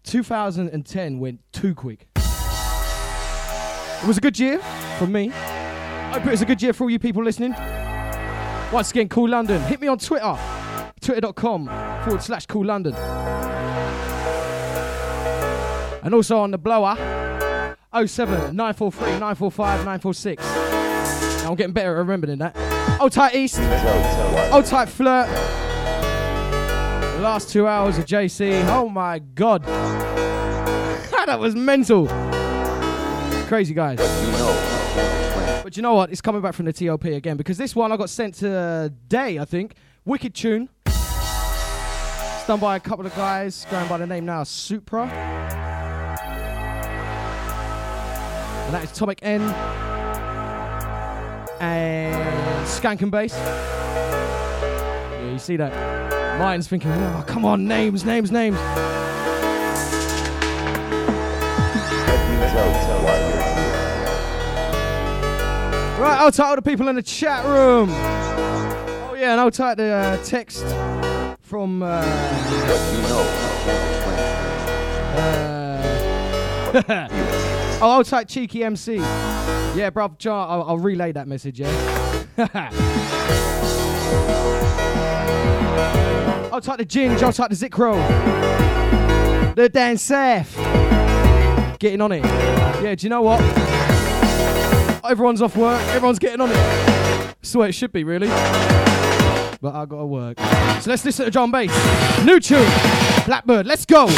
2010 went too quick. It was a good year for me. I hope it was a good year for all you people listening. Once again, Cool London. Hit me on Twitter. Twitter.com/Cool London. And also on the blower, 07 943 945 946. Now I'm getting better at remembering that. Old Tight East. Old Tight Flirt. The last 2 hours of JC. Oh my God. That was mental. Crazy, guys. But you know what? It's coming back from the TOP again because this one I got sent today, I think. Wicked tune. It's done by a couple of guys going by the name now Supra. And that is Tomic N and Skank and Bass. Yeah, you see that? Mine's thinking, oh, come on, names. Right, I'll title the people in the chat room. Oh yeah, and I'll type the text from I'll type Cheeky MC. Yeah, bruv, John, I'll relay that message, yeah. I'll type the Ginge, I'll type the Zikro. The Dan Saf. Getting on it. Yeah, do you know what? Everyone's off work, everyone's getting on it. That's the way it should be, really. But I gotta work. So let's listen to John Bass. New tune, Blackbird, let's go.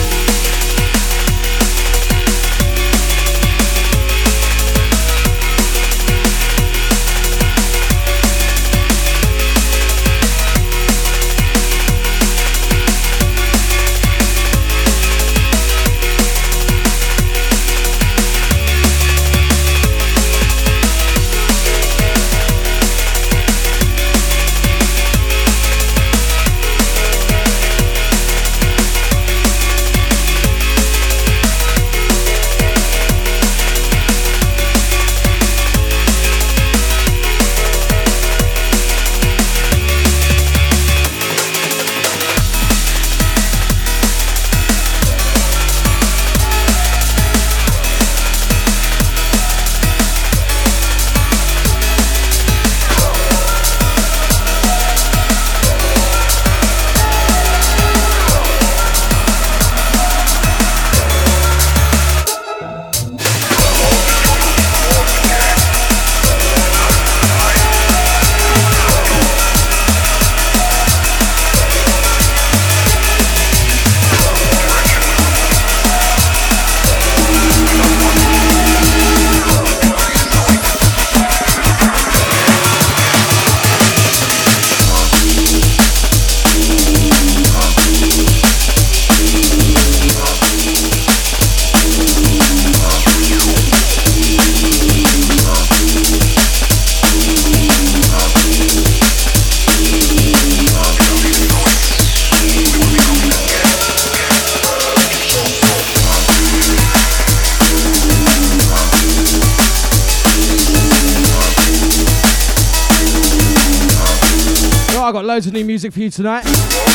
Loads of new music for you tonight.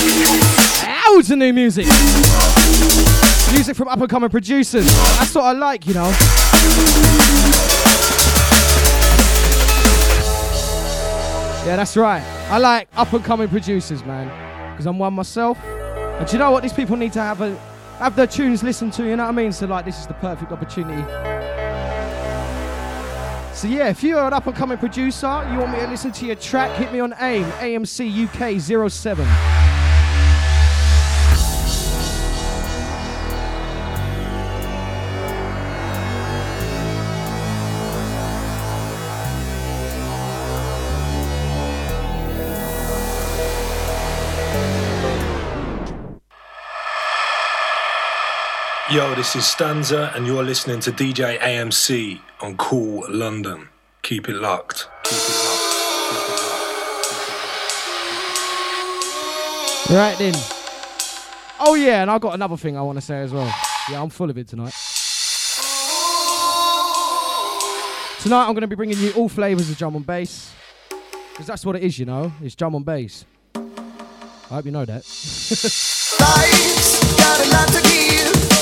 Loads of new music. Music from up and coming producers. That's what I like, you know. Yeah, that's right. I like up and coming producers, man. Because I'm one myself. And do you know what? These people need to have their tunes listened to, you know what I mean? So like, this is the perfect opportunity. So yeah, if you're an up-and-coming producer, you want me to listen to your track, hit me on AIM, AMC UK 07. Yo, this is Stanza, and you're listening to DJ AMC on Cool London. Keep it locked. Right then. Oh yeah, and I've got another thing I want to say as well. Yeah, I'm full of it tonight. Tonight I'm going to be bringing you all flavours of drum and bass. Because that's what it is, you know. It's drum and bass. I hope you know that. Life's got a lot to give.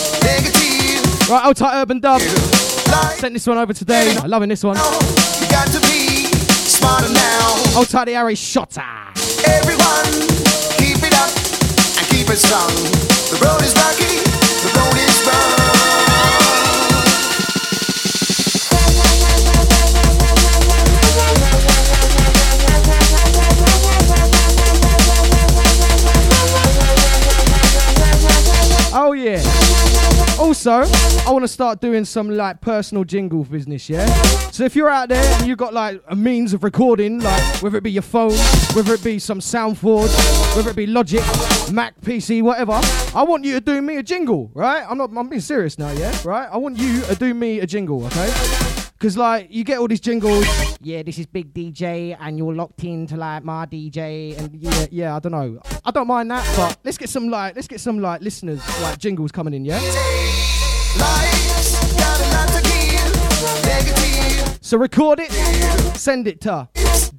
Right, old tight Urban Dub. Sent this one over today. I'm loving this one. You got to be smarter now. Old tight the Harry Shotter. Everyone, keep it up and keep it strong. The road is rocky, the road is rough. Oh yeah. Also, I want to start doing some like personal jingle business, yeah? So if you're out there and you've got like a means of recording, like whether it be your phone, whether it be some Soundforge, whether it be Logic, Mac, PC, whatever, I want you to do me a jingle, right? I'm being serious now, yeah? Right? I want you to do me a jingle, okay? Because, like, you get all these jingles. Yeah, this is Big DJ, and you're locked into, like, my DJ. And, yeah, I don't know. I don't mind that, but let's get some, like, listeners, like, jingles coming in, yeah? So record it, send it to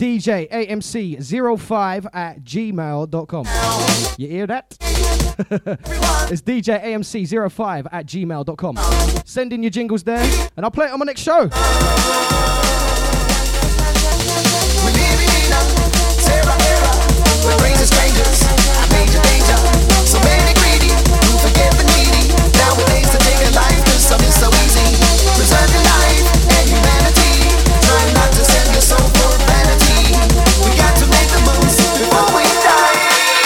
DJAMC05@gmail.com. You hear that? It's DJAMC05@gmail.com. Send in your jingles there, and I'll play it on my next show. We're living in a terror era, where crazy strangers are major danger. So many greedy, who forget the needy. Nowadays to take a life, cause some is so easy. Preserve your life and humanity. Try not to sell your soul for vanity. We got to make the moves before we die.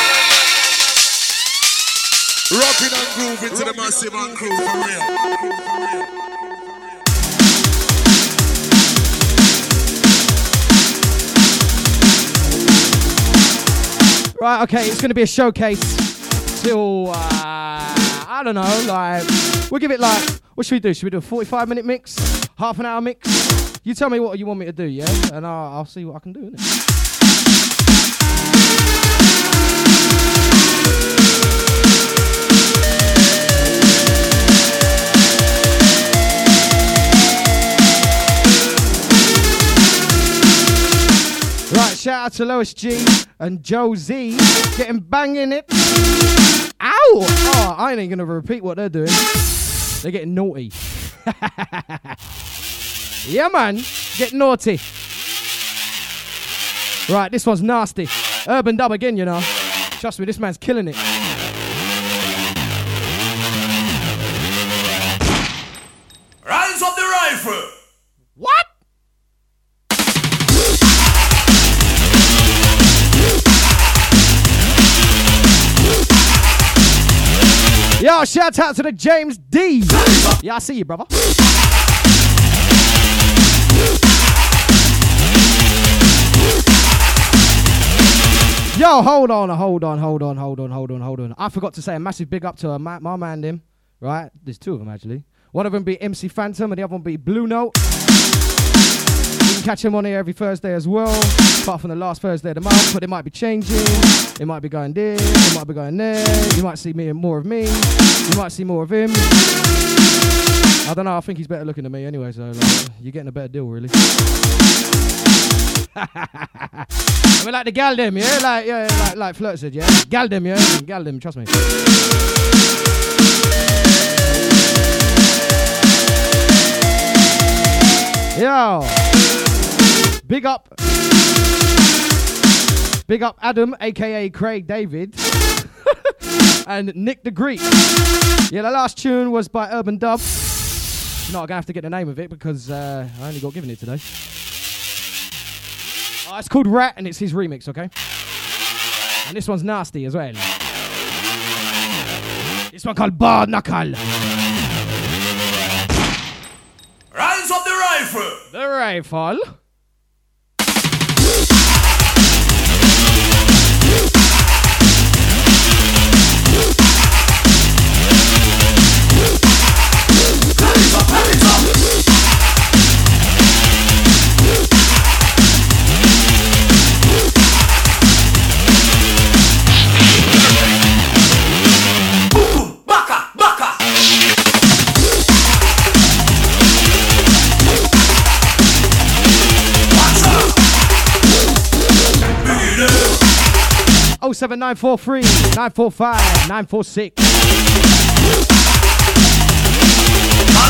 Rocking and grooving to the massive and crew for real. Right, okay, it's going to be a showcase till, I don't know, like, we'll give it like, what should we do? Should we do a 45-minute mix? Half an hour mix? You tell me what you want me to do, yeah? And I'll see what I can do, innit? Right, shout out to Lois G and Joe Z getting banging it. Ow! Oh, I ain't gonna repeat what they're doing. They're getting naughty. Yeah, man, get naughty. Right, this one's nasty. Urban Dub again, you know. Trust me, this man's killing it. Rise up the rifle. What? Yo, shout out to the James D. Yeah, I see you, brother. Yo, hold on. I forgot to say a massive big up to my man, them. Right? There's two of them, actually. One of them be MC Phantom, and the other one be Blue Note. You can catch him on here every Thursday as well, apart from the last Thursday of the month, but it might be changing. It might be going there, it might be going there. You might see more of me. You might see more of him. I don't know, I think he's better looking than me anyway, so like, you're getting a better deal, really. I mean, like the gal them, yeah? Like Flirt said, yeah? Gal them, yeah? Gal them, trust me. Yo, big up Adam, aka Craig David, and Nick the Greek. Yeah, the last tune was by Urban Dub. No, I'm gonna have to get the name of it because I only got given it today. Oh, it's called Rat, and it's his remix, okay? And this one's nasty as well. This one called Bar Knuckle. Rise up the rifle. The rifle. Baka. 07943 945 946.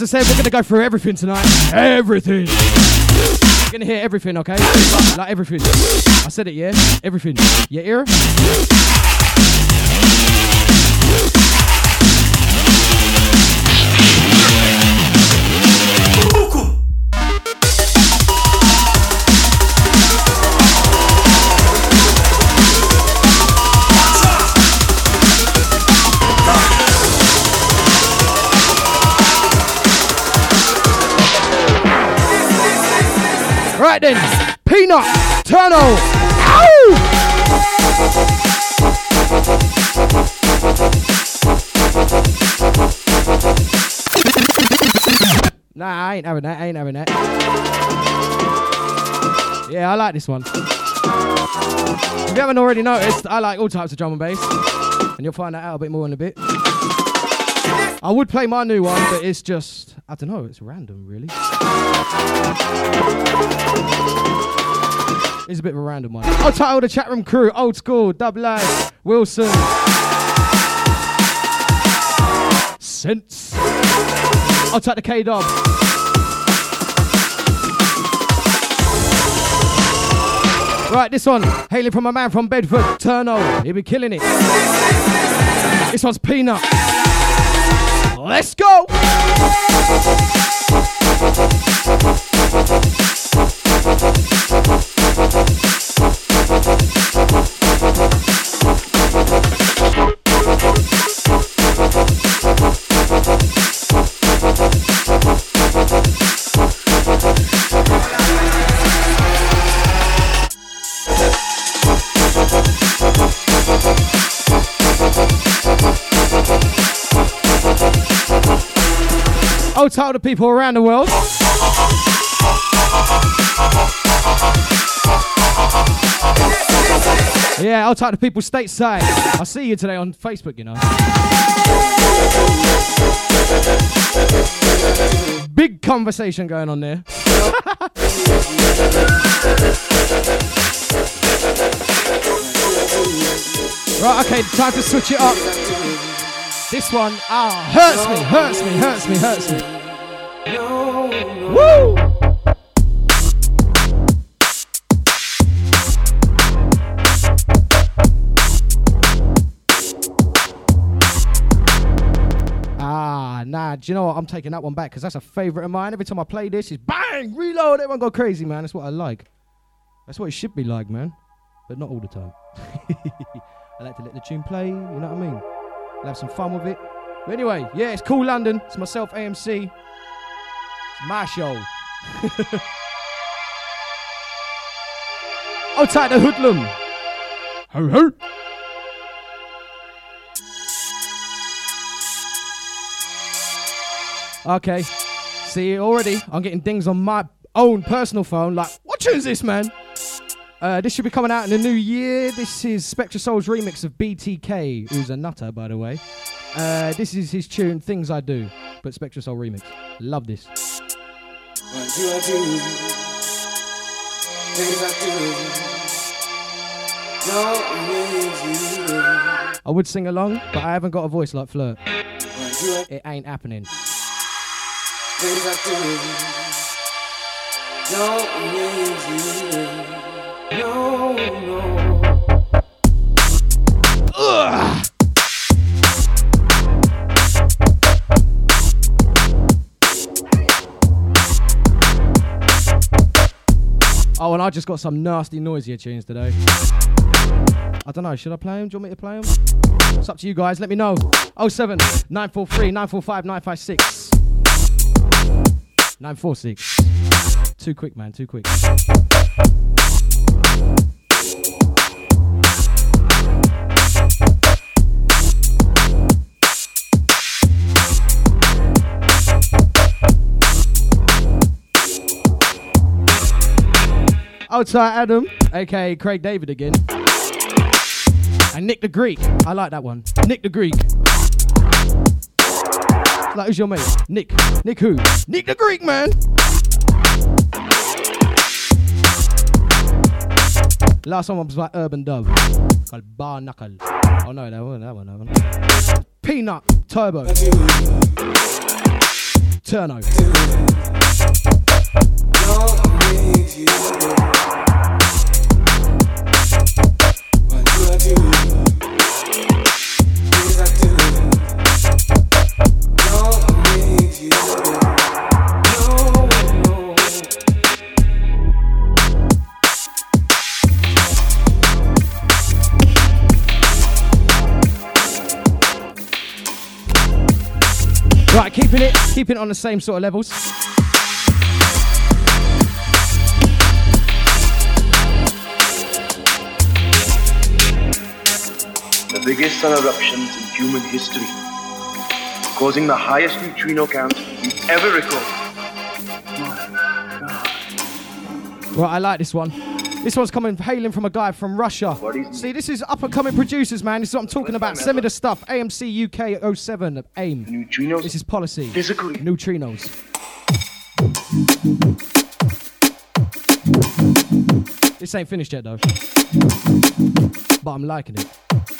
As I said, we're going to go through everything tonight. Everything. You're going to hear everything, okay? Like everything. I said it, yeah? Everything. You hear? Right then, Peanut, Turno, ow! Nah, I ain't having that, Yeah, I like this one. If you haven't already noticed, I like all types of drum and bass. And you'll find that out a bit more in a bit. I would play my new one, but it's just, I don't know, it's random, really. It's a bit of a random one. I'll title the chat room crew, Old School, Dub Live, Wilson, Sense. I'll title the K-Dub. Right, this one, hailing from a man from Bedford, Turno. He'll be killing it. This one's Peanut. Let's go! I'll tell the people around the world. Yeah, I'll tell the people stateside. I see you today on Facebook, you know. Big conversation going on there. Right, okay, time to switch it up. This one, hurts me. Woo! Nah, do you know what? I'm taking that one back because that's a favourite of mine. Every time I play this, it's bang, reload, everyone go crazy, man. That's what I like. That's what it should be like, man. But not all the time. I like to let the tune play, you know what I mean? I'll have some fun with it. But anyway, yeah, it's Cool London. It's myself, AMC. It's my show. I'll take the hoodlum. Ho ho. Okay. See, already, I'm getting dings on my own personal phone. Like, what tune's this, man? This should be coming out in the new year. This is Spectra Soul's remix of BTK, who's a nutter, by the way. This is his tune, Things I Do, but Spectra Soul remix. Love this. What do I do? Things I do. No, I would sing along, but I haven't got a voice like Flirt. It ain't happening. Things I do. No. Ugh. Oh, and I just got some nasty noisier tunes today. I don't know, should I play them? Do you want me to play them? It's up to you guys, let me know. 07 943 945 956 946. Too quick, man, too quick. Outside Adam, aka Craig David again. And Nick the Greek. I like that one. Nick the Greek. Like, who's your mate? Nick. Nick who? Nick the Greek, man. Last one was by Urban Dove. Called Bar Knuckle. Oh no, that one. Peanut Turbo. Turno. Right, keeping it on the same sort of levels. The biggest sun eruptions in human history, causing the highest neutrino count we've ever recorded. Right, I like this one. This one's hailing from a guy from Russia. See, this is up-and-coming producers, man. This is what I'm talking about. Send me the stuff. AMC UK 07 AIM. Neutrinos. This is policy. Physically. Neutrinos. This ain't finished yet, though. But I'm liking it.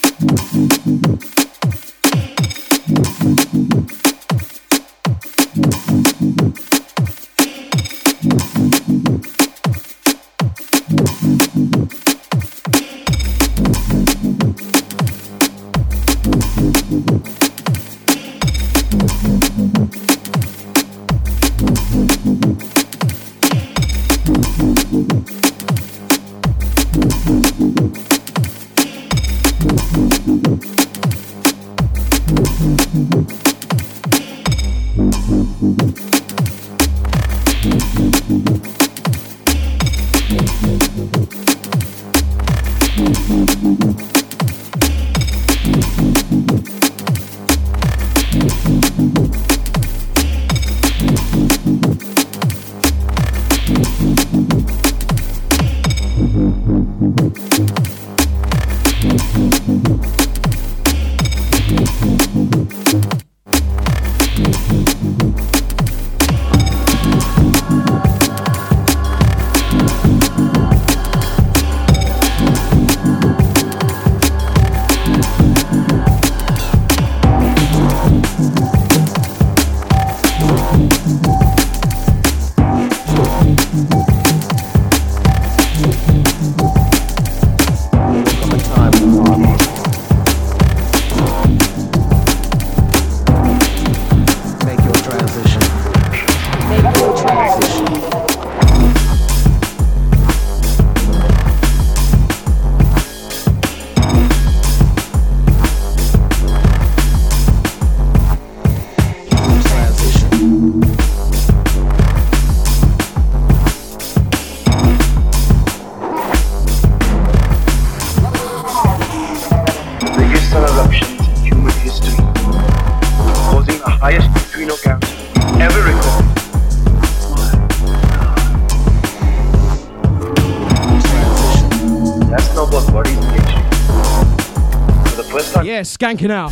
Skanking out.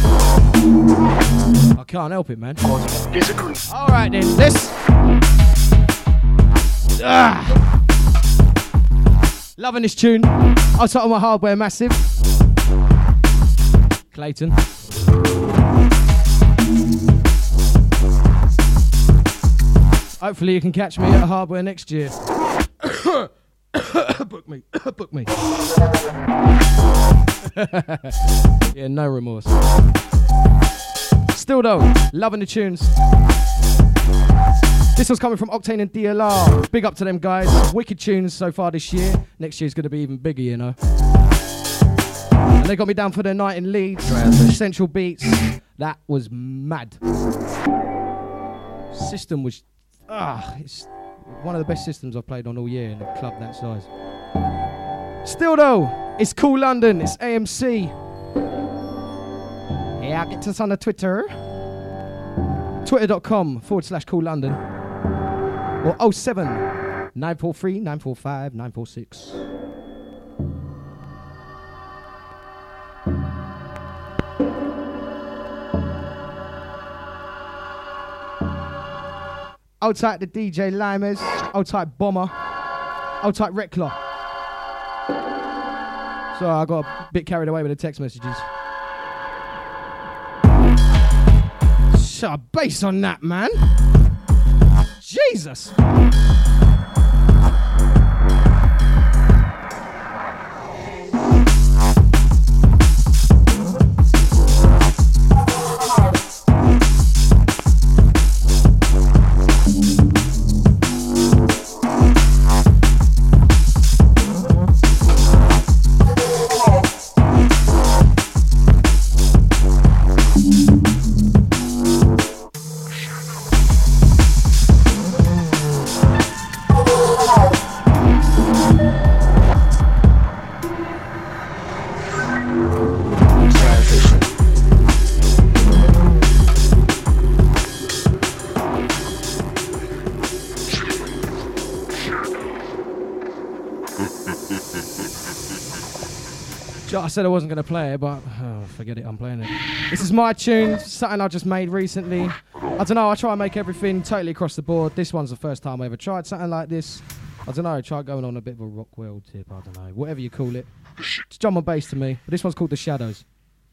I can't help it, man. Alright then, this. Loving this tune. I'll start on my hardware massive. Clayton. Hopefully you can catch me at hardware next year. Book me. Book me. Yeah, no remorse. Still though, loving the tunes. This one's coming from Octane and DLR. Big up to them guys. Wicked tunes so far this year. Next year's going to be even bigger, you know. And they got me down for their night in Leeds. Central Beats. That was mad. System was... it's one of the best systems I've played on all year in a club that size. Still though, it's Cool London, it's AMC. Yeah, get us on the Twitter. Twitter.com/Cool London. Or 07 943 945 946. I'll type the DJ Limers. I'll type Bomber. I'll type Reckler. So I got a bit carried away with the text messages. Shut up, bass on that, man. Jesus. I said I wasn't going to play it, but forget it, I'm playing it. This is my tune, something I just made recently. I don't know, I try and make everything totally across the board. This one's the first time I ever tried something like this. I don't know, try going on a bit of a Rockwell tip, I don't know, whatever you call it. It's drum and bass to me, but this one's called The Shadows.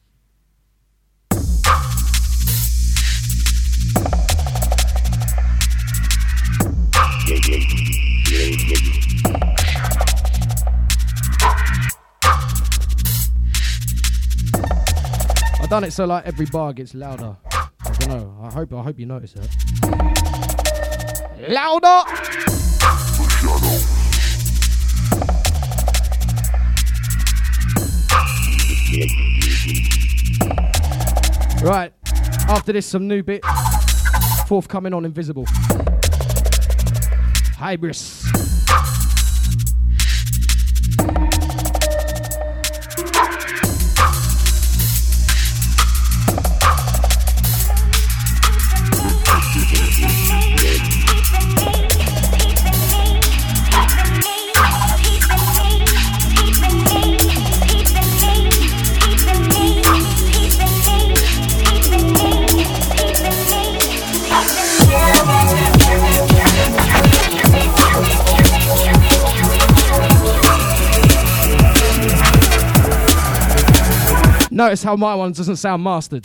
I've done it so like every bar gets louder. I don't know. I hope you notice it. Louder! Right. After this, some new bit. Forthcoming on Invisible. Hybris. Notice how my one doesn't sound mastered.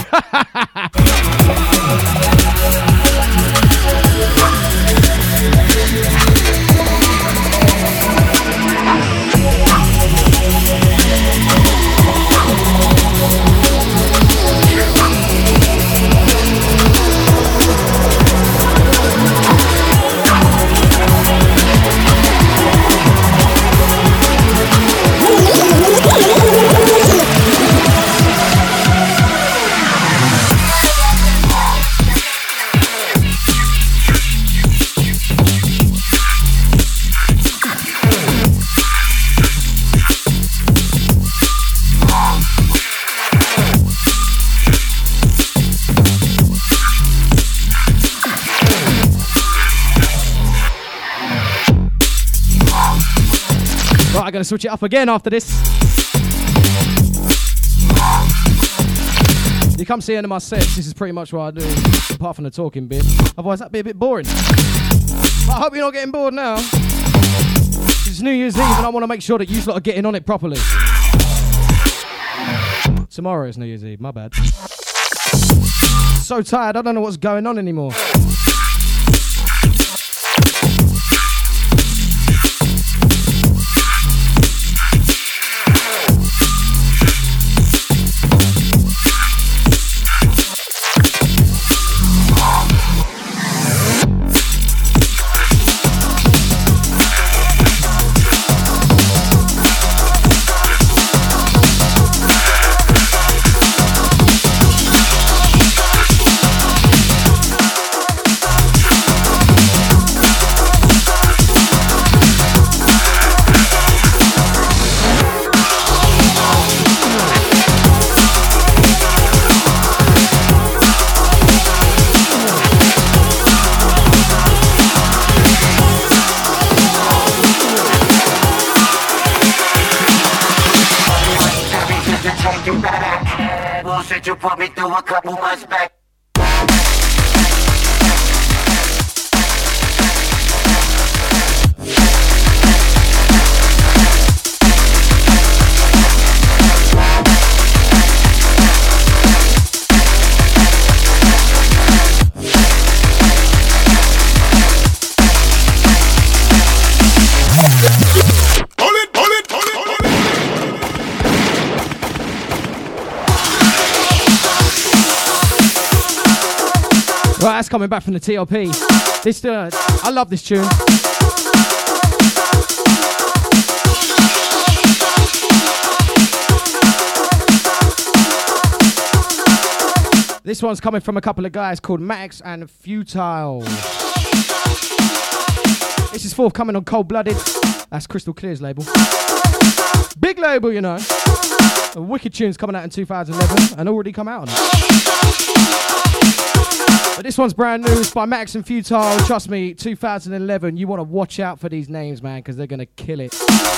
I'm going to switch it up again after this. You come see any of my sets, this is pretty much what I do, apart from the talking bit. Otherwise, that'd be a bit boring. But I hope you're not getting bored now. It's New Year's Eve and I want to make sure that you lot are getting on it properly. Tomorrow is New Year's Eve, my bad. So tired, I don't know what's going on anymore. You put me through a couple months back. coming back from the TLP. This, I love this tune. This one's coming from a couple of guys called Max and Futile. This is forthcoming on Cold Blooded. That's Crystal Clear's label. Big label, you know. A wicked tune's coming out in 2011 and already come out on it. But this one's brand new. It's by Max and Futile. Trust me, 2011, you want to watch out for these names, man, because they're going to kill it.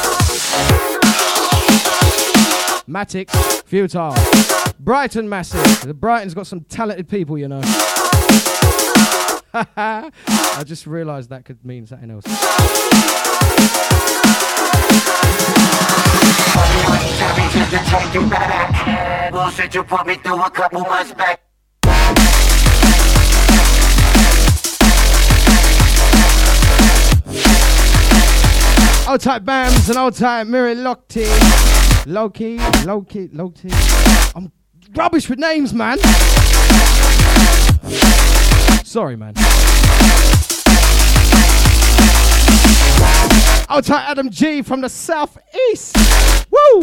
Matic, Futile. Brighton Massive. Brighton's got some talented people, you know. I just realised that could mean something else. Bullshit, you put me through a couple months back. Old type Bams and old type Miri Lockty. Low-key. I'm rubbish with names, man. Sorry, man. Old type Adam G from the southeast. Woo!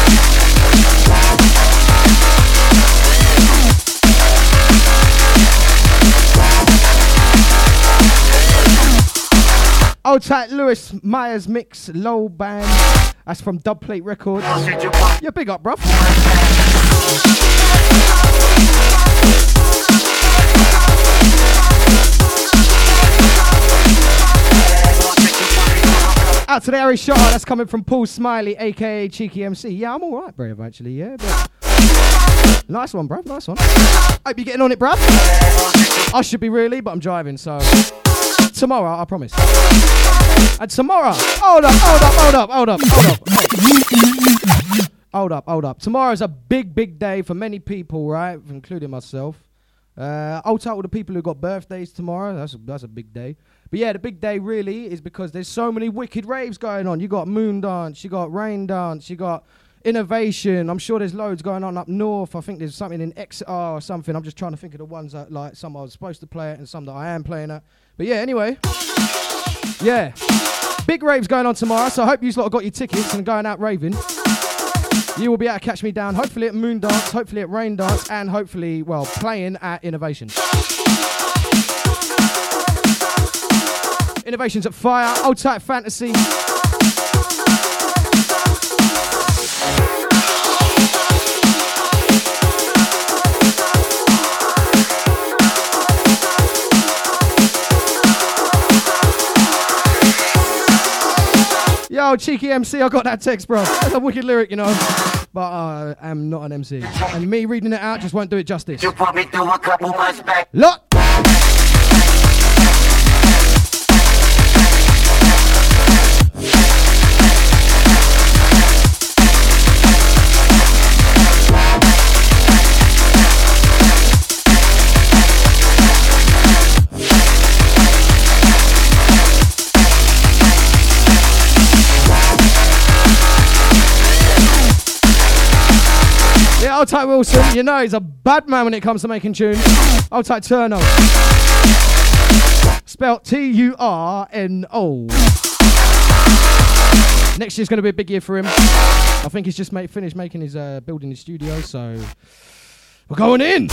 Old type Lewis Myers Mix Low Band. That's from Dubplate Records. Yeah, big up, bruv. Out to the Harry Shot, that's coming from Paul Smiley, aka Cheeky MC. Yeah, I'm alright, brave, actually, yeah. But nice one, bruv, nice one. Hope you're getting on it, bruv. I should be really, but I'm driving, so tomorrow, I promise. And tomorrow, hold up. Tomorrow's a big day for many people, right? Including myself. I'll tell all the people who got birthdays tomorrow. That's a big day. But yeah, the big day really is because there's so many wicked raves going on. You got Moon Dance, you got Rain Dance, you got Innovation. I'm sure there's loads going on up north. I think there's something in Exeter or something. I'm just trying to think of the ones that, like, some I was supposed to play at and some that I am playing at. But yeah, anyway. Yeah. Big raves going on tomorrow, so I hope you lot have got your tickets and going out raving. You will be able to catch me down, hopefully at Moon Dance, hopefully at Rain Dance, and hopefully, well, playing at Innovation. Innovation's at Fire, Old Type Fantasy. Yo, Cheeky MC, I got that text, bro. That's a wicked lyric, you know. But I am not an MC. And me reading it out just won't do it justice. You put me through a couple months back. Look! Old Type Wilson, you know he's a bad man when it comes to making tunes. Old Type Turno. Spelt Turno. Next year's going to be a big year for him. I think he's just finished making his building his studio, so we're going in.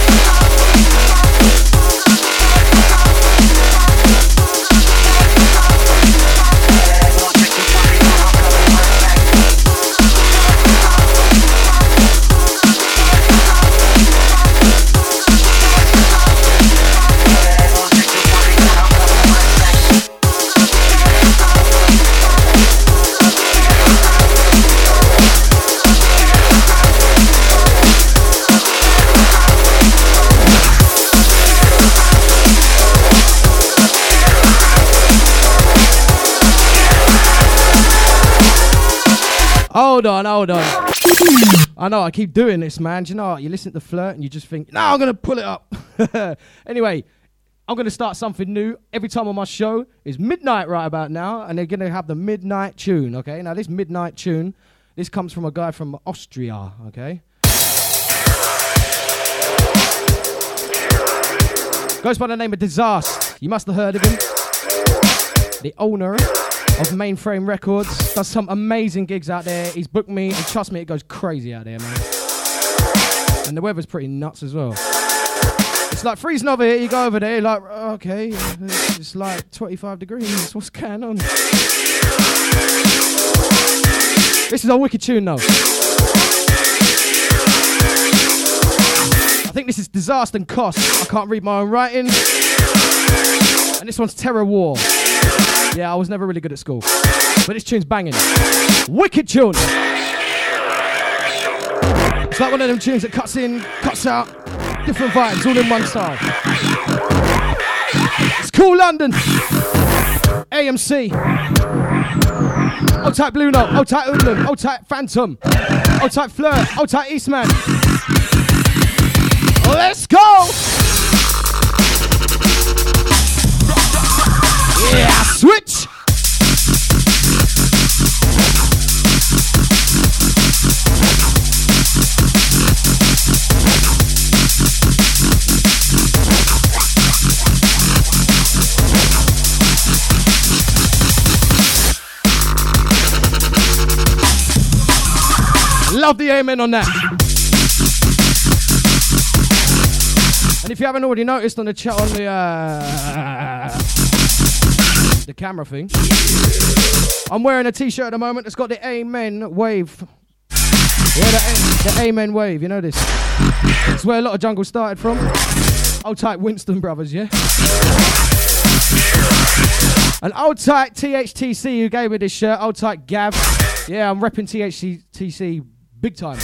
Hold on. I know, I keep doing this, man. Do you know what? You listen to Flirt and you just think, no, I'm going to pull it up. Anyway, I'm going to start something new. Every time on my show is midnight right about now, and they're going to have the midnight tune, okay? Now, this midnight tune, this comes from a guy from Austria, okay? Goes by the name of Disaster. You must have heard of him. The owner of Mainframe Records. Does some amazing gigs out there. He's booked me, and trust me, it goes crazy out there, man. And the weather's pretty nuts as well. It's like freezing over here, you go over there, like, okay, it's like 25 degrees. What's going on? This is a wicked tune, though. I think this is Disaster and Cost. I can't read my own writing. And this one's Terror War. Yeah, I was never really good at school. But this tune's banging. Wicked tune. It's like one of them tunes that cuts in, cuts out. Different vibes, all in one style. It's Cool London. AMC. Old type Blue Note, old type Hoodlum, old type Phantom, old type Flirt, old type Eastman. Let's go! Yeah, switch! Love the amen on that. And if you haven't already noticed on the chat on the camera thing, I'm wearing a t-shirt at the moment that's got the amen wave. Yeah, the amen wave, you know this. It's where a lot of jungle started from. Old type Winston Brothers, yeah? And old type THTC who gave me this shirt, old type Gav. Yeah, I'm repping THTC big time.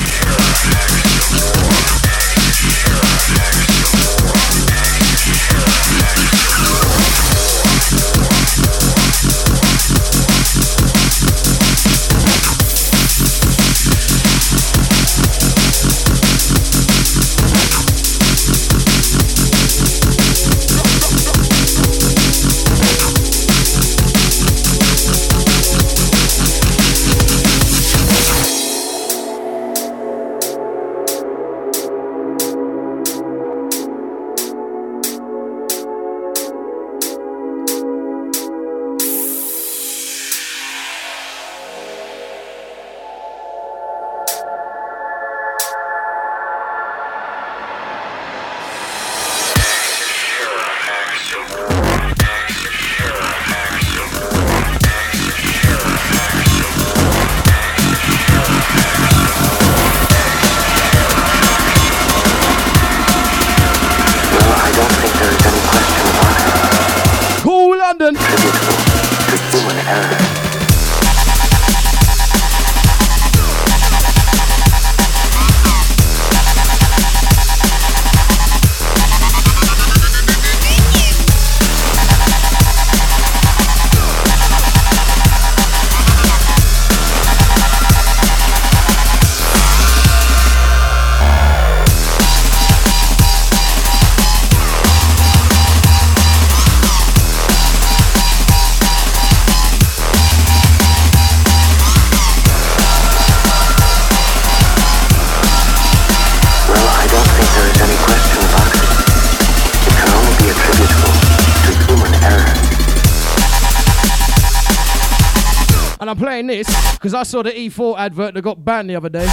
I'm playing this because I saw the E4 advert that got banned the other day.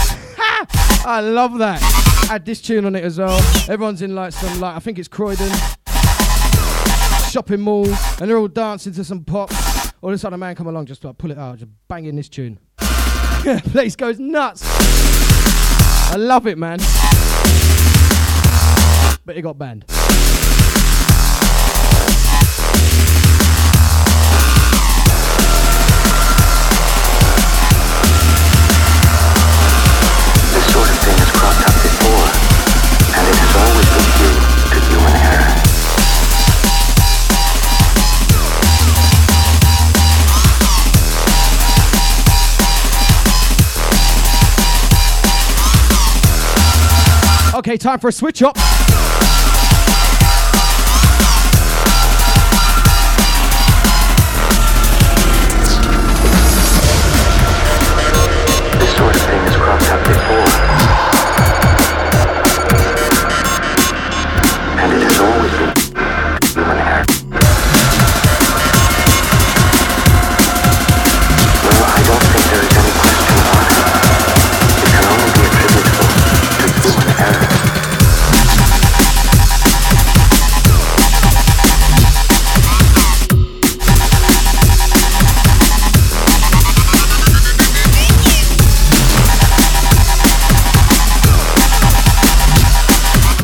I love that. Had this tune on it as well. Everyone's in like some, like, I think it's Croydon shopping mall, and they're all dancing to some pop. All of a sudden a man come along, just like pull it out, just banging this tune. Place goes nuts. I love it, man. But it got banned. Okay, time for a switch up. This sort of thing has cropped up before. And it has always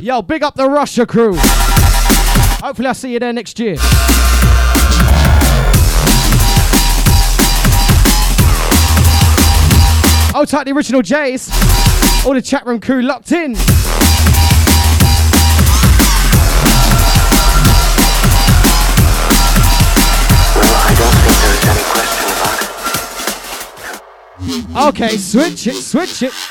Yo, big up the Russia crew. Hopefully I'll see you there next year. Hold tight, the original J's. All the chat room crew locked in. Well, I don't think there's any question about it. Okay, switch it, switch it.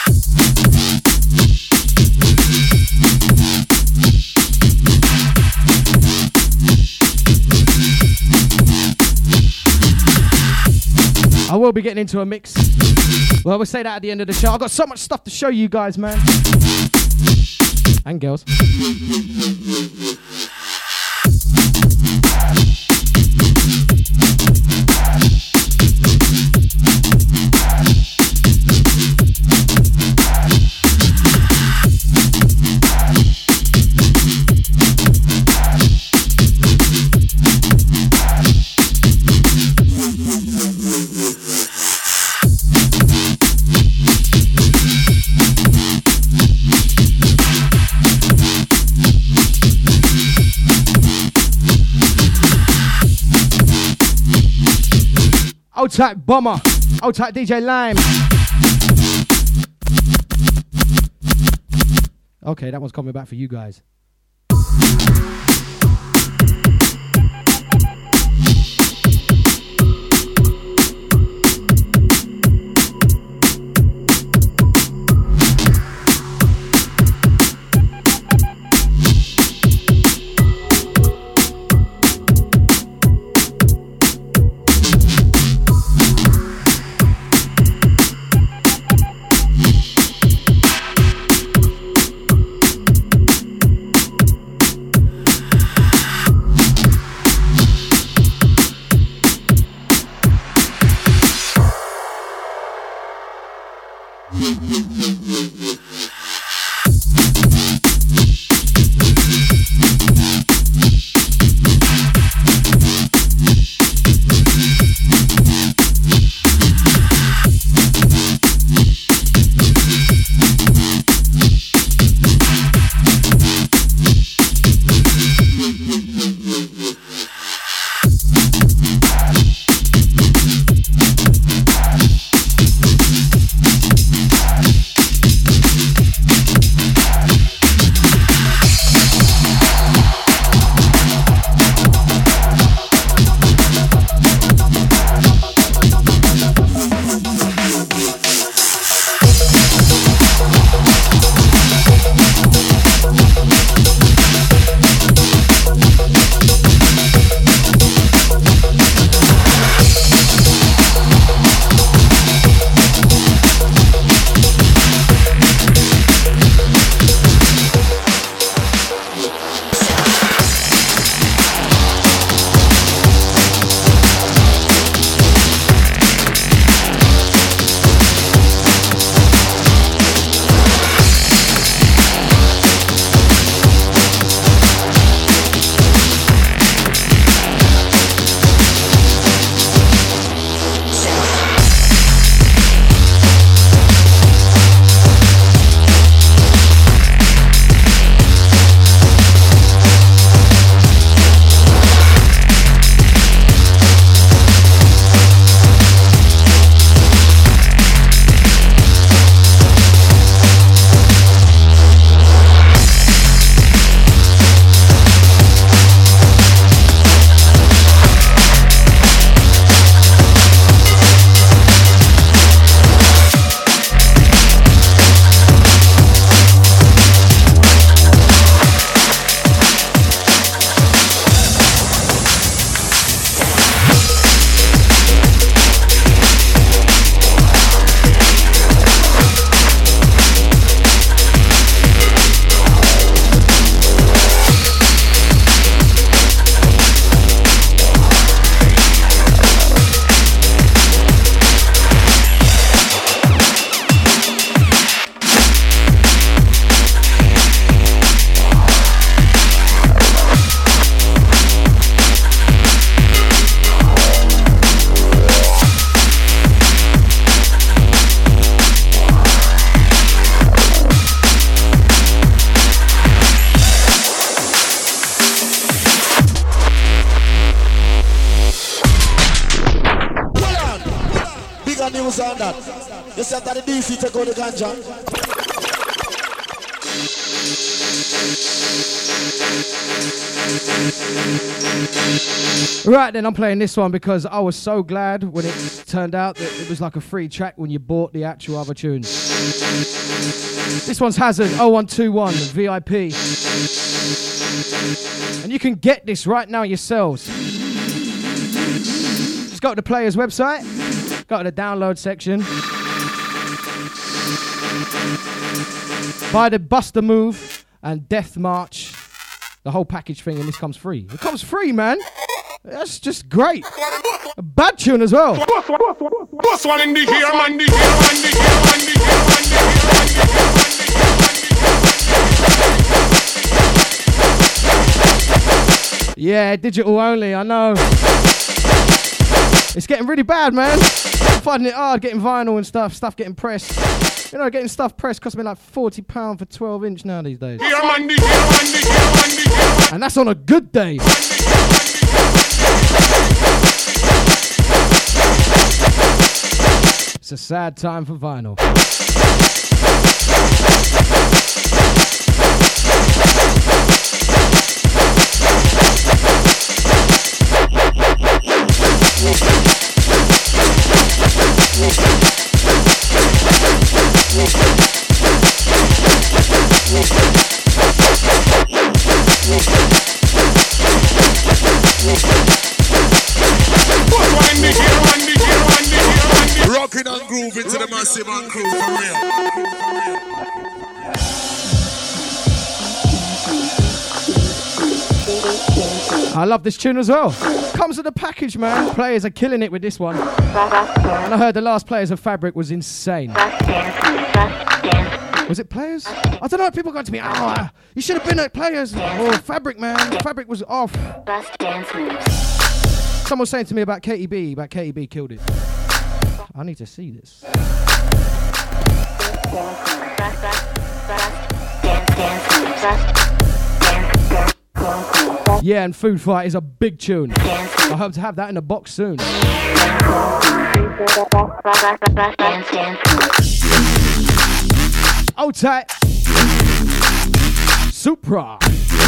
I will be getting into a mix. Well, we'll say that at the end of the show. I've got so much stuff to show you guys, man. And girls. Old type Bomber, old type DJ Lime. Okay, that one's coming back for you guys. views on that. You see after the DC take out the ganja. Right then, I'm playing this one because I was so glad when it turned out that it was like a free track when you bought the actual other tune. This one's Hazard 0121 VIP. And you can get this right now yourselves. Just go to the player's website, go to the download section, buy the Buster Move and Death March, the whole package thing, and this comes free. It comes free, man. That's just great. A bad tune as well. Boss one in the here, man, the here, man, the here, man, the here, man, the here, man, the here. Yeah, digital only, I know. It's getting really bad, man. I'm finding it hard getting vinyl and stuff getting pressed. You know, getting stuff pressed costs me like £40 for 12-inch now these days. Here, man, the here, man, the here, man, the here. And that's on a good day. It's a sad time for vinyl. Rocking and grooving to the massive and crew for real. I love this tune as well. Comes with a package, man. Players are killing it with this one. And I heard the last Players of Fabric was insane. Was it Players? I don't know. People go to me, oh, you should have been at Players or Fabric, man. Fabric was off. Someone was saying to me about KTB killed it. I need to see this. Yeah, and Food Fight is a big tune. I hope to have that in a box soon. Oh, tight. Supra.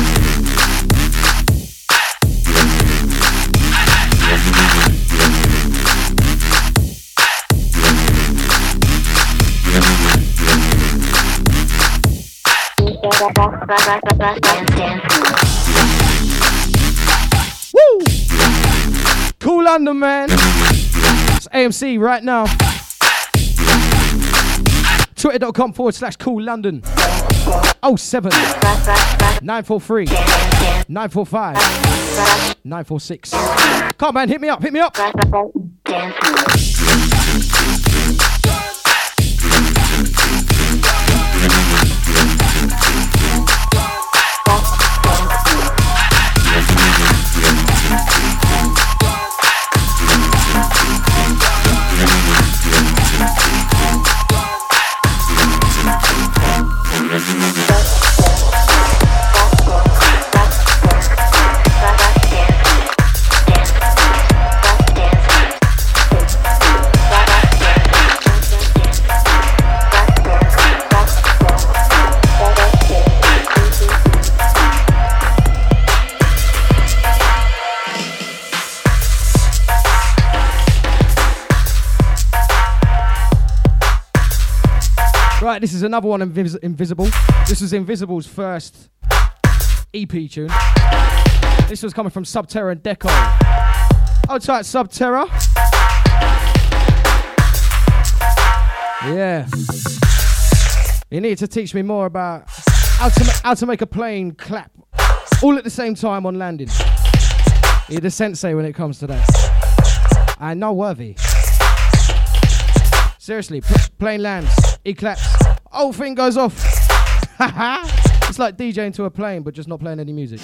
Woo! Cool London, man. It's AMC right now. Twitter.com/Cool London. 07 943 945 946. Come on, man, hit me up. Right, this is another one, Invisible. This was Invisible's first EP tune. This was coming from Subterra and Deco. Oh, tight, Subterra. Yeah. You need to teach me more about how to make a plane clap all at the same time on landing. You're the sensei when it comes to that. And no worthy. Seriously, plane lands, he claps, whole thing goes off. It's like DJing to a plane, but just not playing any music.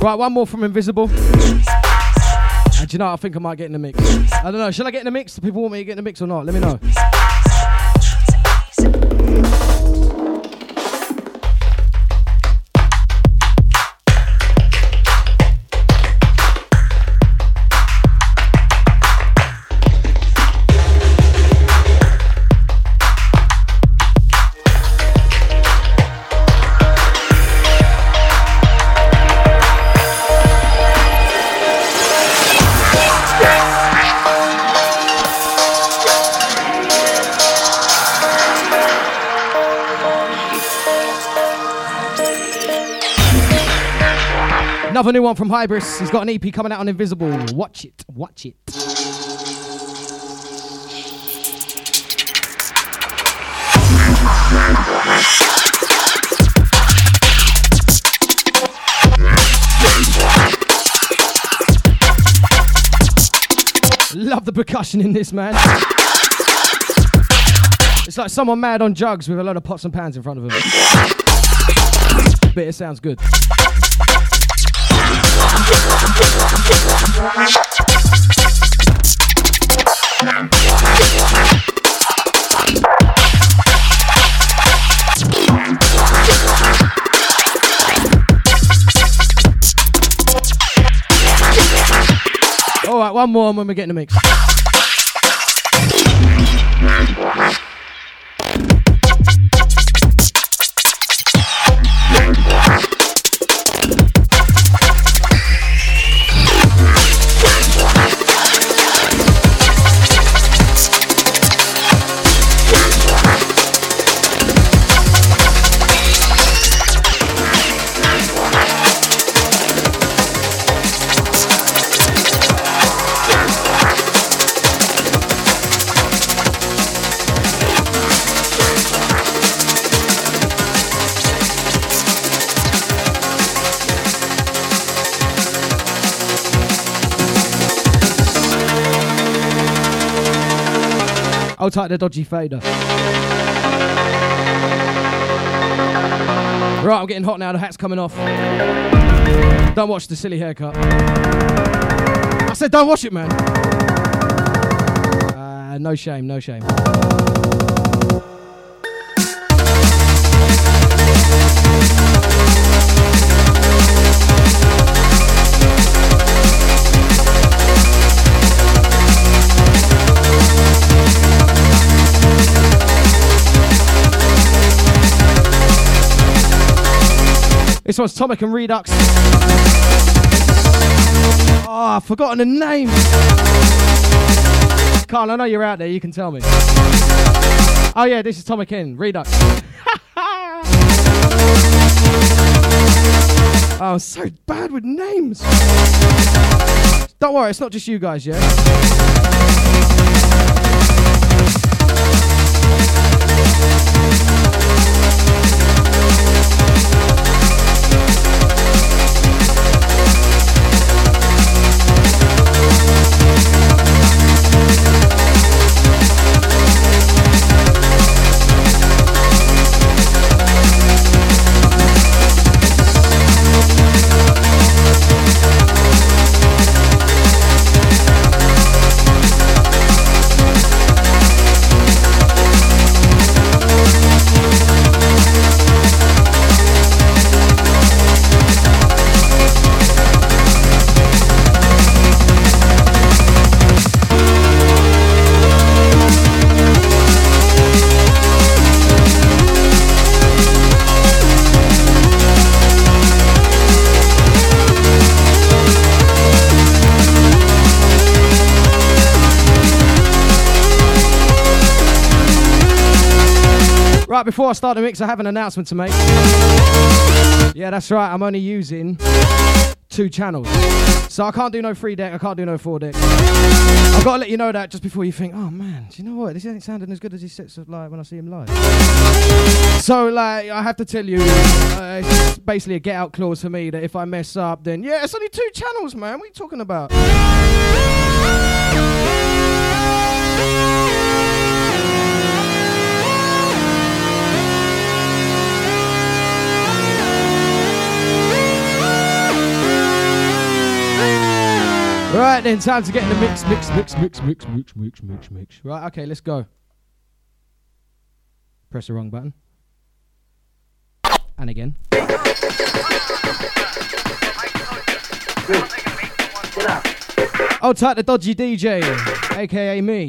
Right, one more from Invisible. And you know, I think I might get in the mix. I don't know, should I get in the mix? Do people want me to get in the mix or not? Let me know. Another new one from Hybris. He's got an EP coming out on Invisible. Watch it, watch it. Love the percussion in this, man. It's like someone mad on jugs with a load of pots and pans in front of him. But it sounds good. All right, one more and when we get in the mix. I'll take the dodgy fader. Right, I'm getting hot now. The hat's coming off. Don't watch the silly haircut. I said don't watch it, man. No shame, no shame. This one's Tomic and Redux. Oh, I've forgotten the name. Carl, I know you're out there, you can tell me. Oh yeah, this is Tomic and Redux. Oh, I'm so bad with names. Don't worry, it's not just you guys, yeah? Right, before I start the mix, I have an announcement to make. Yeah, that's right, I'm only using 2 channels. So I can't do no 3 deck, I can't do no 4 deck. I've got to let you know that just before you think, oh man, do you know what? This ain't sounding as good as he sets up like when I see him live. So like, I have to tell you, it's basically a get out clause for me that if I mess up, then yeah, it's only 2 channels, man. What are you talking about? Right then, time to get in the mix. Right, okay, let's go. Press the wrong button. And again. Oh, tight the dodgy DJ, aka me.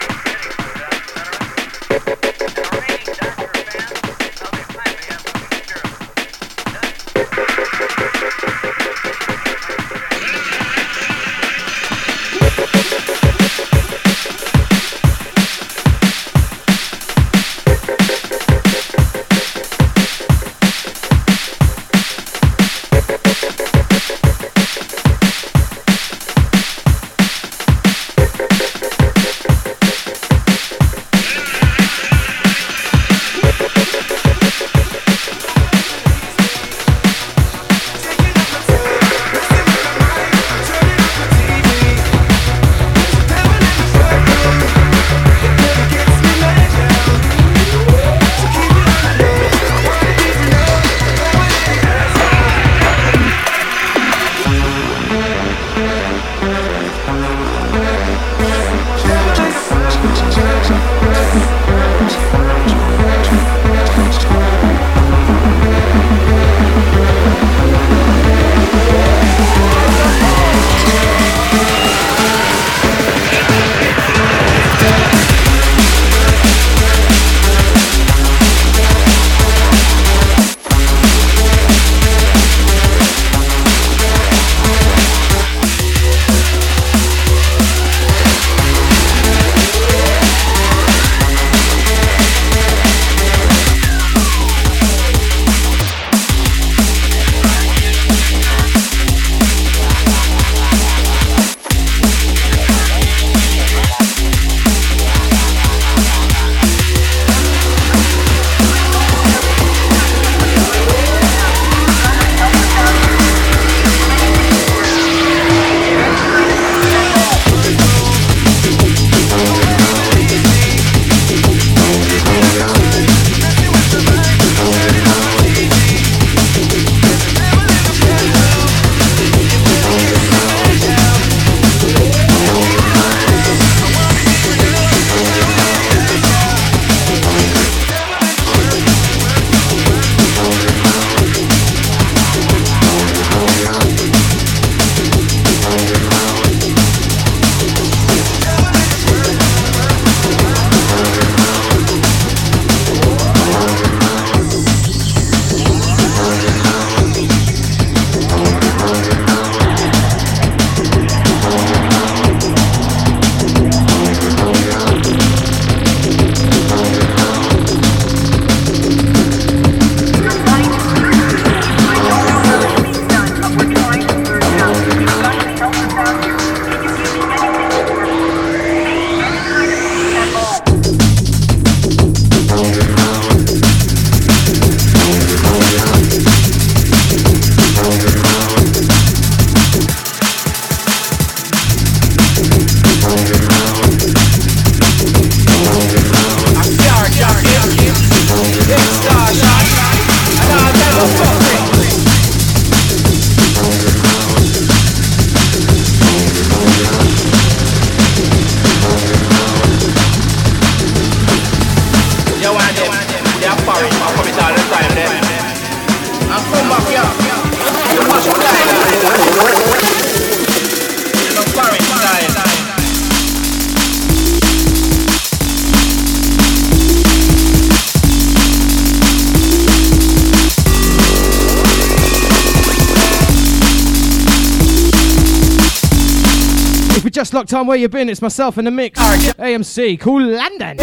Just locked on, where you been? It's myself in the mix. AMC, Cool London.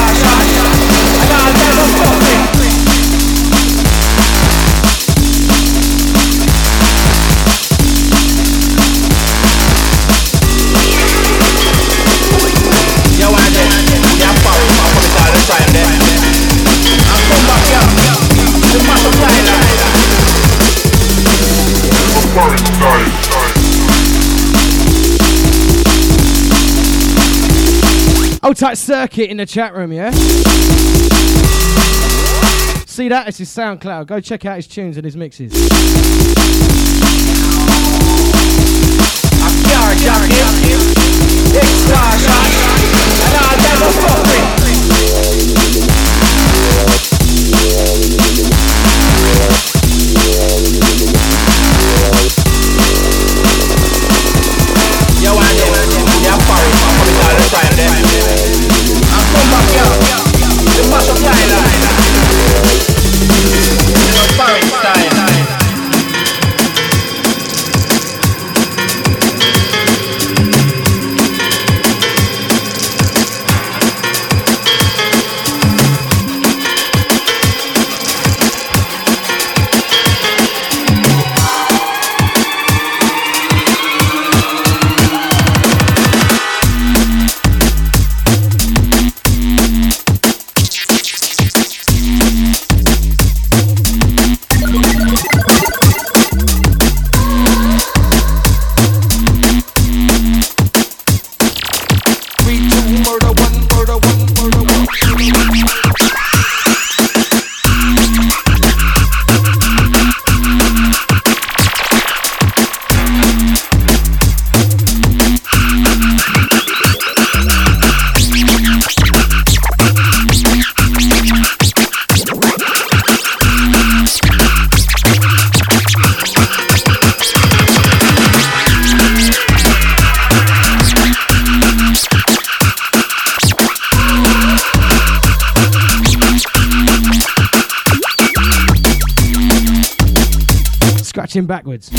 Old tight Circuit in the chat room, yeah? See that? It's his SoundCloud. Go check out his tunes and his mixes. car jacking, extortion, and all type of fuckery. You want them, they're foreign, coming all the time, them. And come back here, the mash up Thailand. Foreign style. Scratching backwards.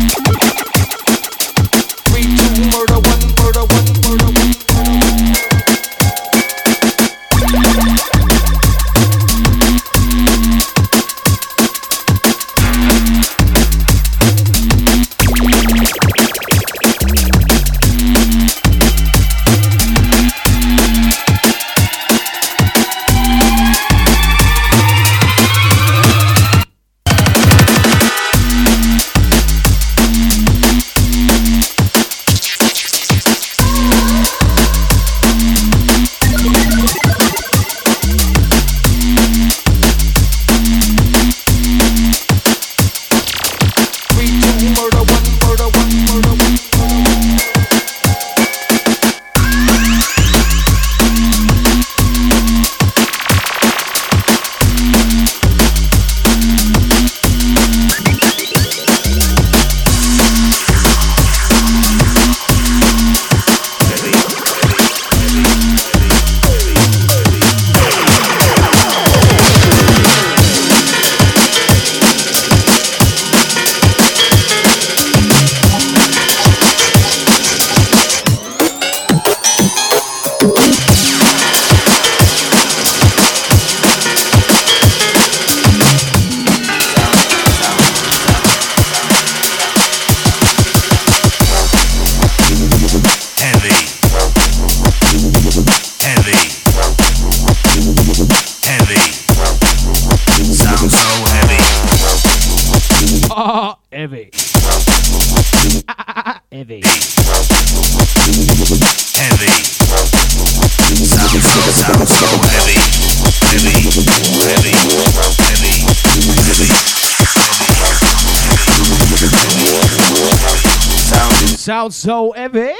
Heavy. Heavy. Heavy. Sound so heavy. Heavy. Heavy. Heavy. Heavy. Sound so heavy.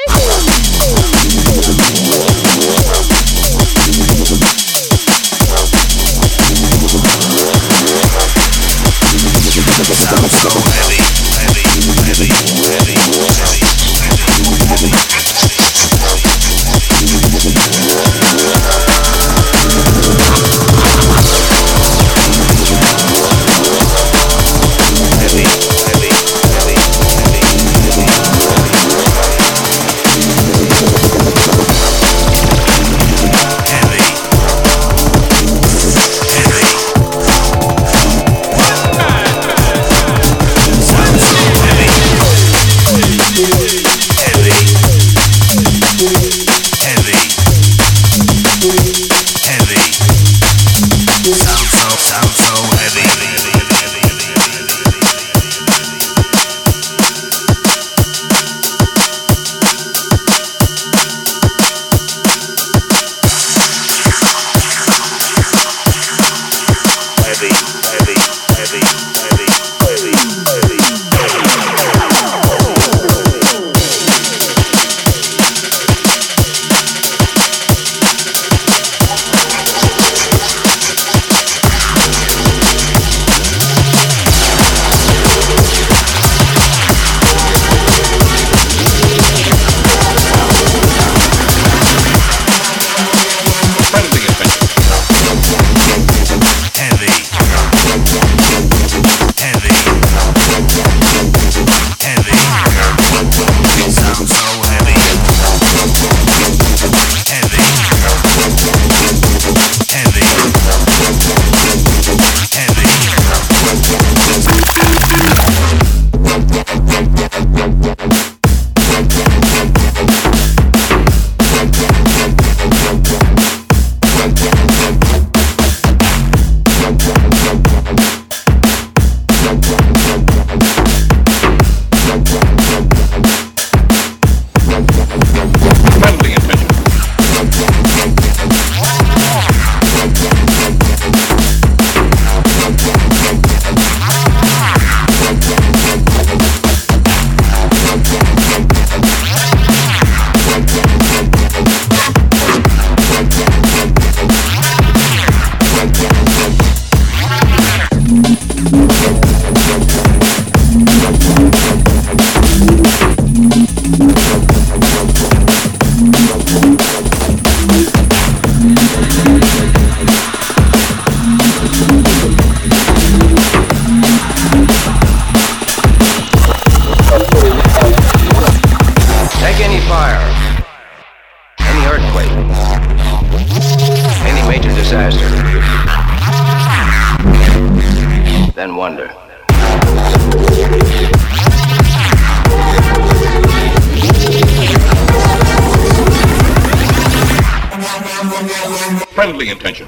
Sound so heavy, heavy, heavy, heavy, heavy, heavy, heavy, heavy, heavy, heavy. then wonder. Friendly intention.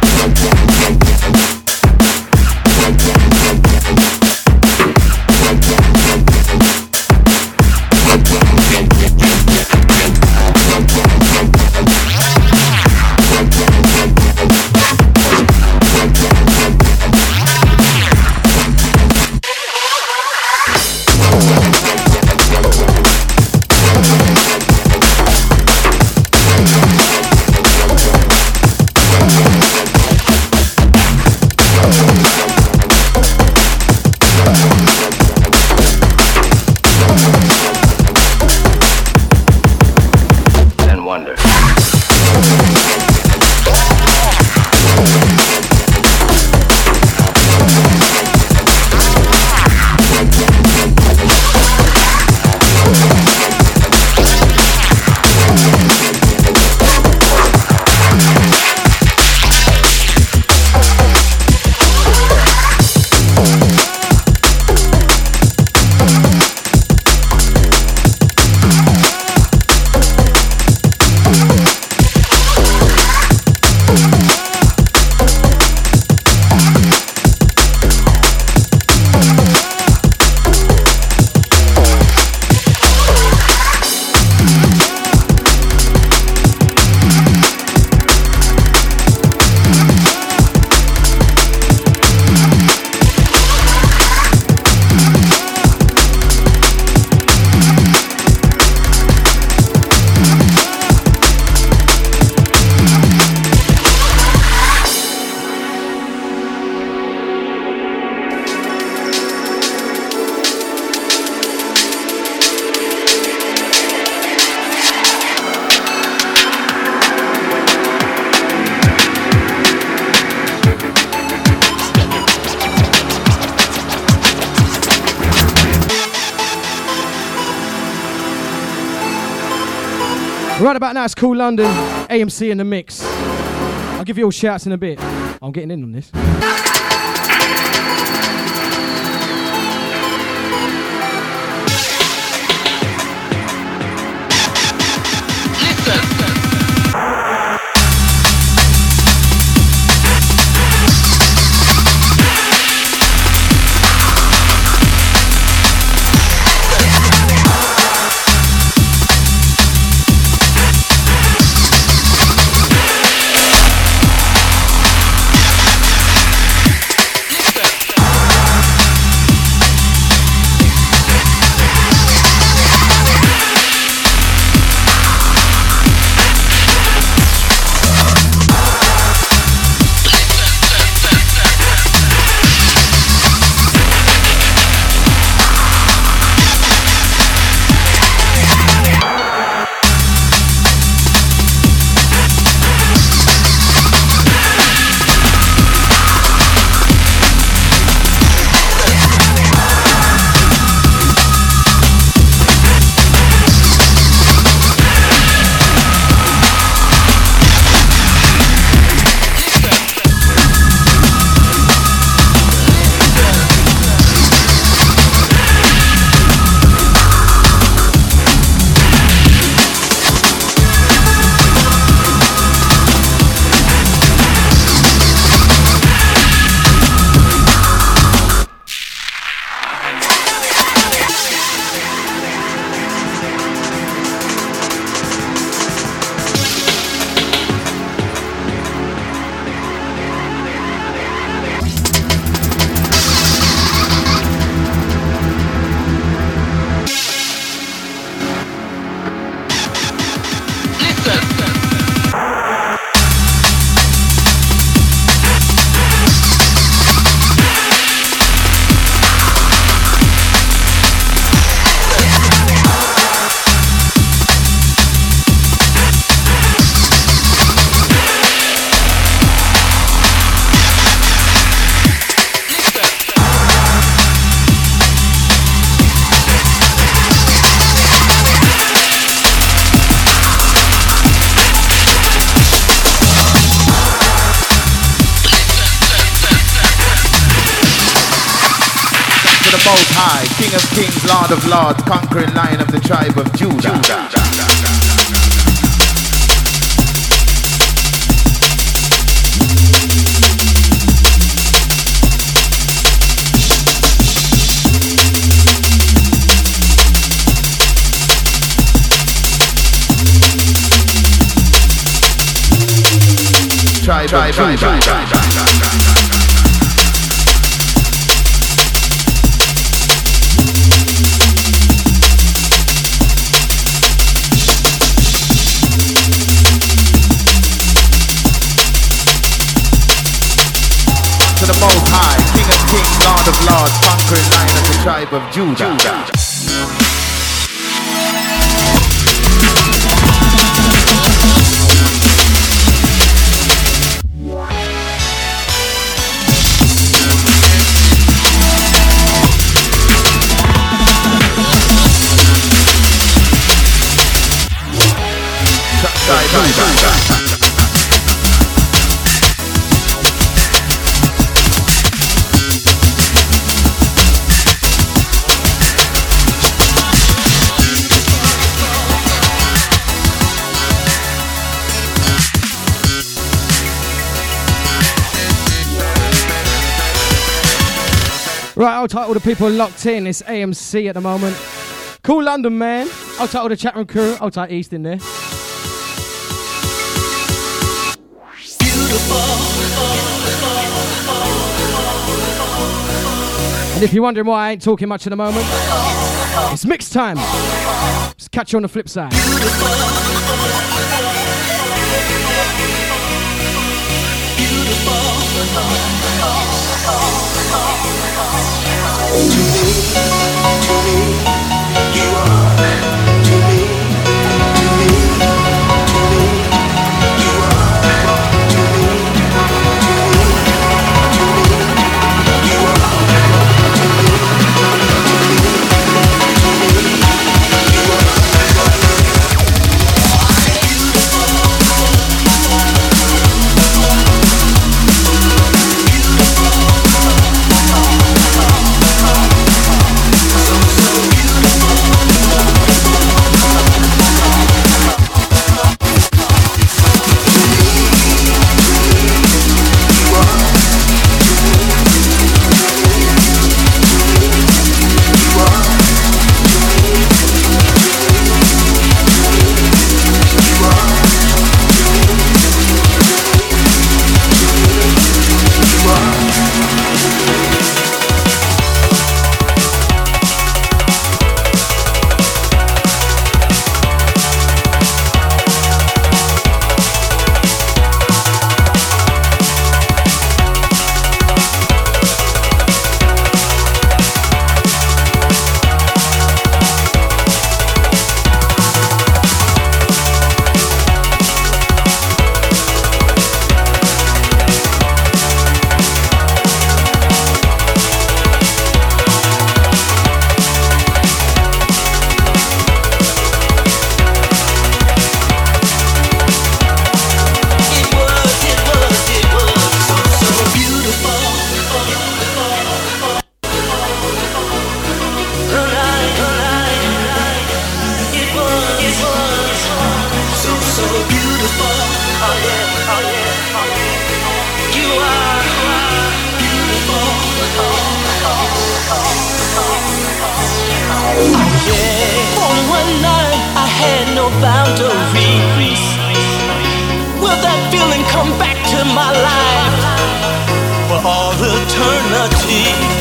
Right about now, it's Cool London, AMC in the mix. I'll give you all shouts in a bit. I'm getting in on this. Most High, King of Kings, Lord of Lords, conquering Lion of the tribe of Judah. Tribe. To the Most High, King of Kings, Lord of Lords, conquering Lion of the tribe of Judah. Right, I'll title the people locked in. It's AMC at the moment. Cool London, man. I'll title the chat room crew. I'll title East in there. And if you're wondering why I ain't talking much at the moment, it's mix time. Just catch you on the flip side. To me, you are. To me, you are. To me, you are. boundaries. Will that feeling come back to my life for all eternity?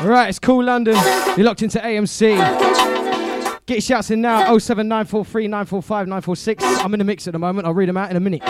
Right, it's Cool London. You're locked into AMC. Get your shouts in now. 07943 945 946. I'm in the mix at the moment. I'll read them out in a minute.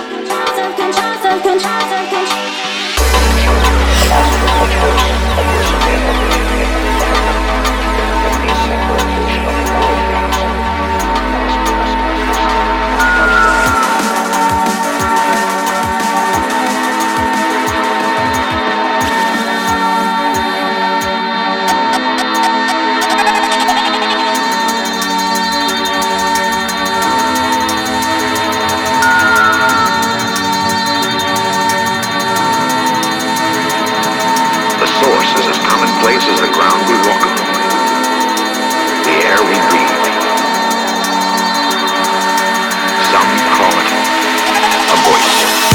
Commonplace as the ground we walk on, the air we breathe. Some call it a voice.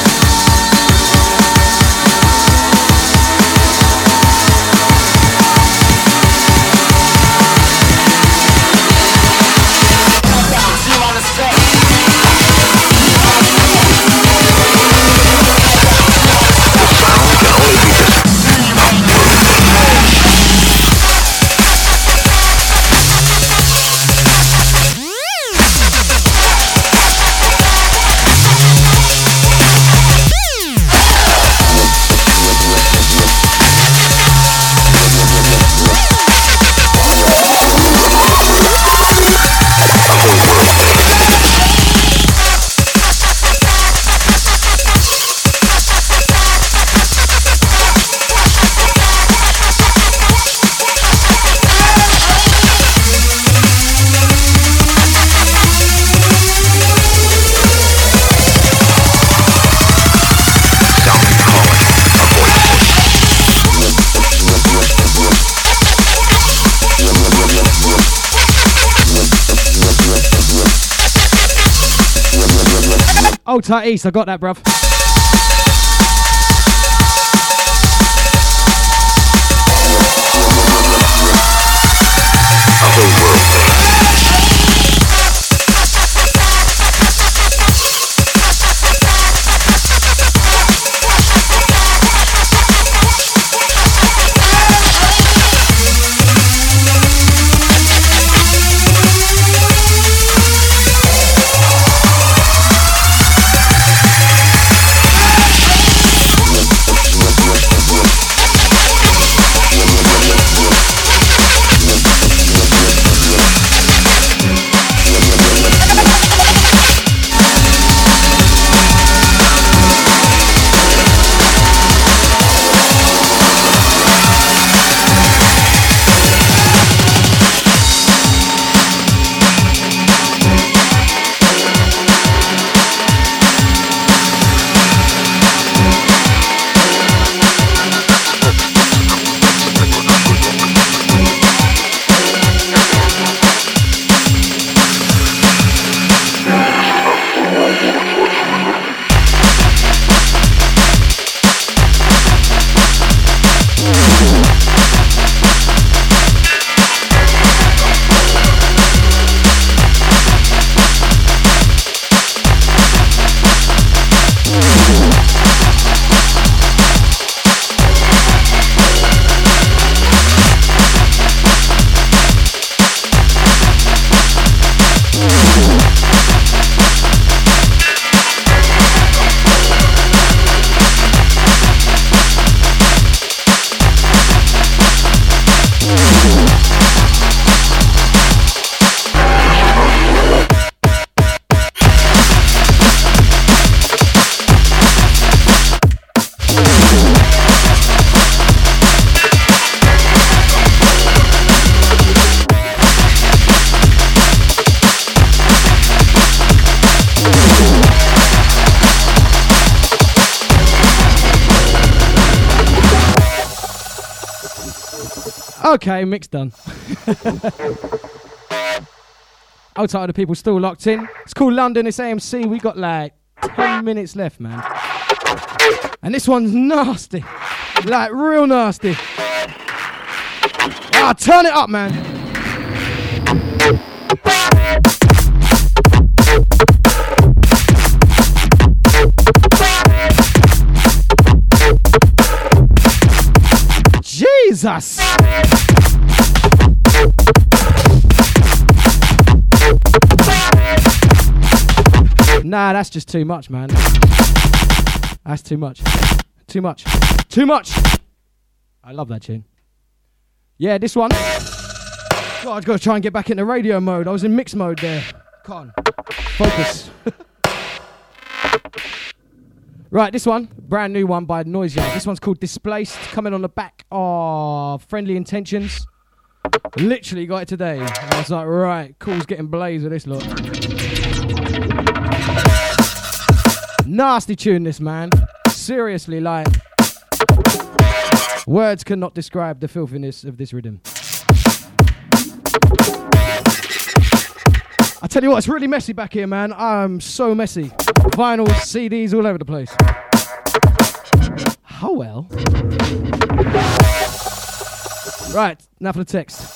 Old Tight East, I got that, bruv. Okay, mix done. Outside of people still locked in. It's called London, it's AMC. We got like 10 minutes left, man. And this one's nasty. Like, real nasty. Ah, turn it up, man. Jesus. Nah, that's just too much, man. That's too much. Too much. Too much. I love that tune. Yeah, this one. God, I've got to try and get back into radio mode. I was in mix mode there. Come on. Focus. Right, this one. Brand new one by Noise Yard. This one's called Displaced. Coming on the back of Friendly Intentions. Literally got it today. And I was like, right, cool's getting blazed with this lot. Nasty tune, this, man. Seriously, like, words cannot describe the filthiness of this rhythm. I tell you what, it's really messy back here, man. I'm so messy. Vinyls, CDs, all over the place. Oh well. Right, now for the text.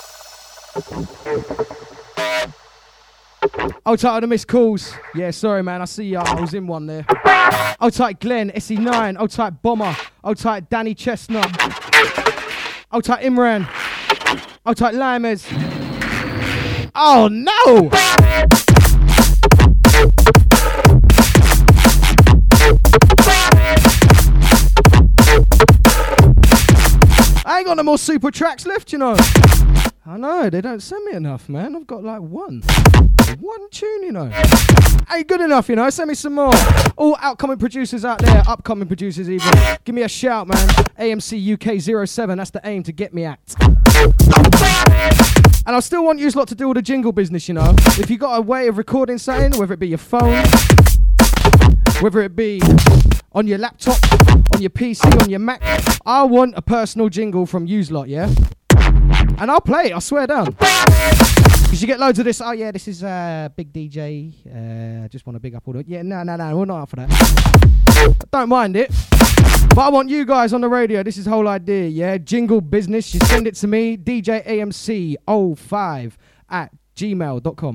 I'll title the missed calls. Yeah, sorry, man. I see I was in one there. I'll type Glenn, SE9. I'll type Bomber. I'll type Danny Chestnut. I'll type Imran. I'll type Limers. Oh, no! I ain't got no more super tracks left, you know. I know, they don't send me enough, man. I've got like one tune, you know. Ain't good enough, you know. Send me some more. All outcoming producers out there, upcoming producers even. Give me a shout, man. AMC UK 07, that's the aim to get me at. And I still want you lot to do all the jingle business, you know. If you got a way of recording something, whether it be your phone, whether it be on your laptop, on your PC, on your Mac, I want a personal jingle from you lot, yeah? And I'll play it, I swear down. Because you get loads of this, oh yeah, this is Big DJ, just want to big up all the... Yeah, no, we're not up for that. Don't mind it. But I want you guys on the radio, this is the whole idea, yeah? Jingle business, you send it to me, djamc05@gmail.com.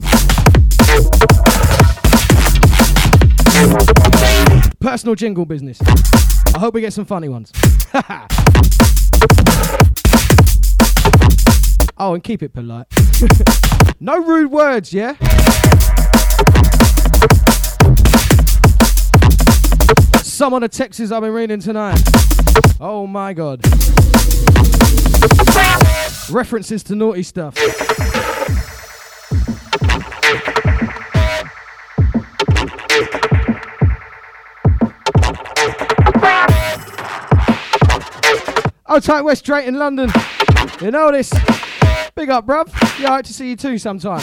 Personal jingle business. I hope we get some funny ones. Oh, and keep it polite. No rude words, yeah? Some of the texts I've been reading tonight. Oh my God. References to naughty stuff. Oh, tight West Drayton, London. You know this. Big up, bruv. Yeah, I hope to see you too sometime.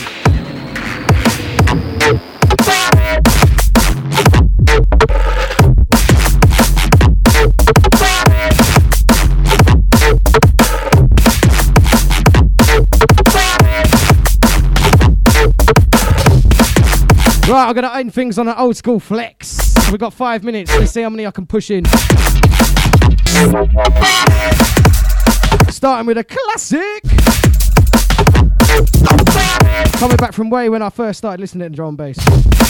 Right, I'm going to end things on an old school flex. We've got 5 minutes. Let's see how many I can push in. Starting with a classic. Coming back from way when I first started listening to drum and bass.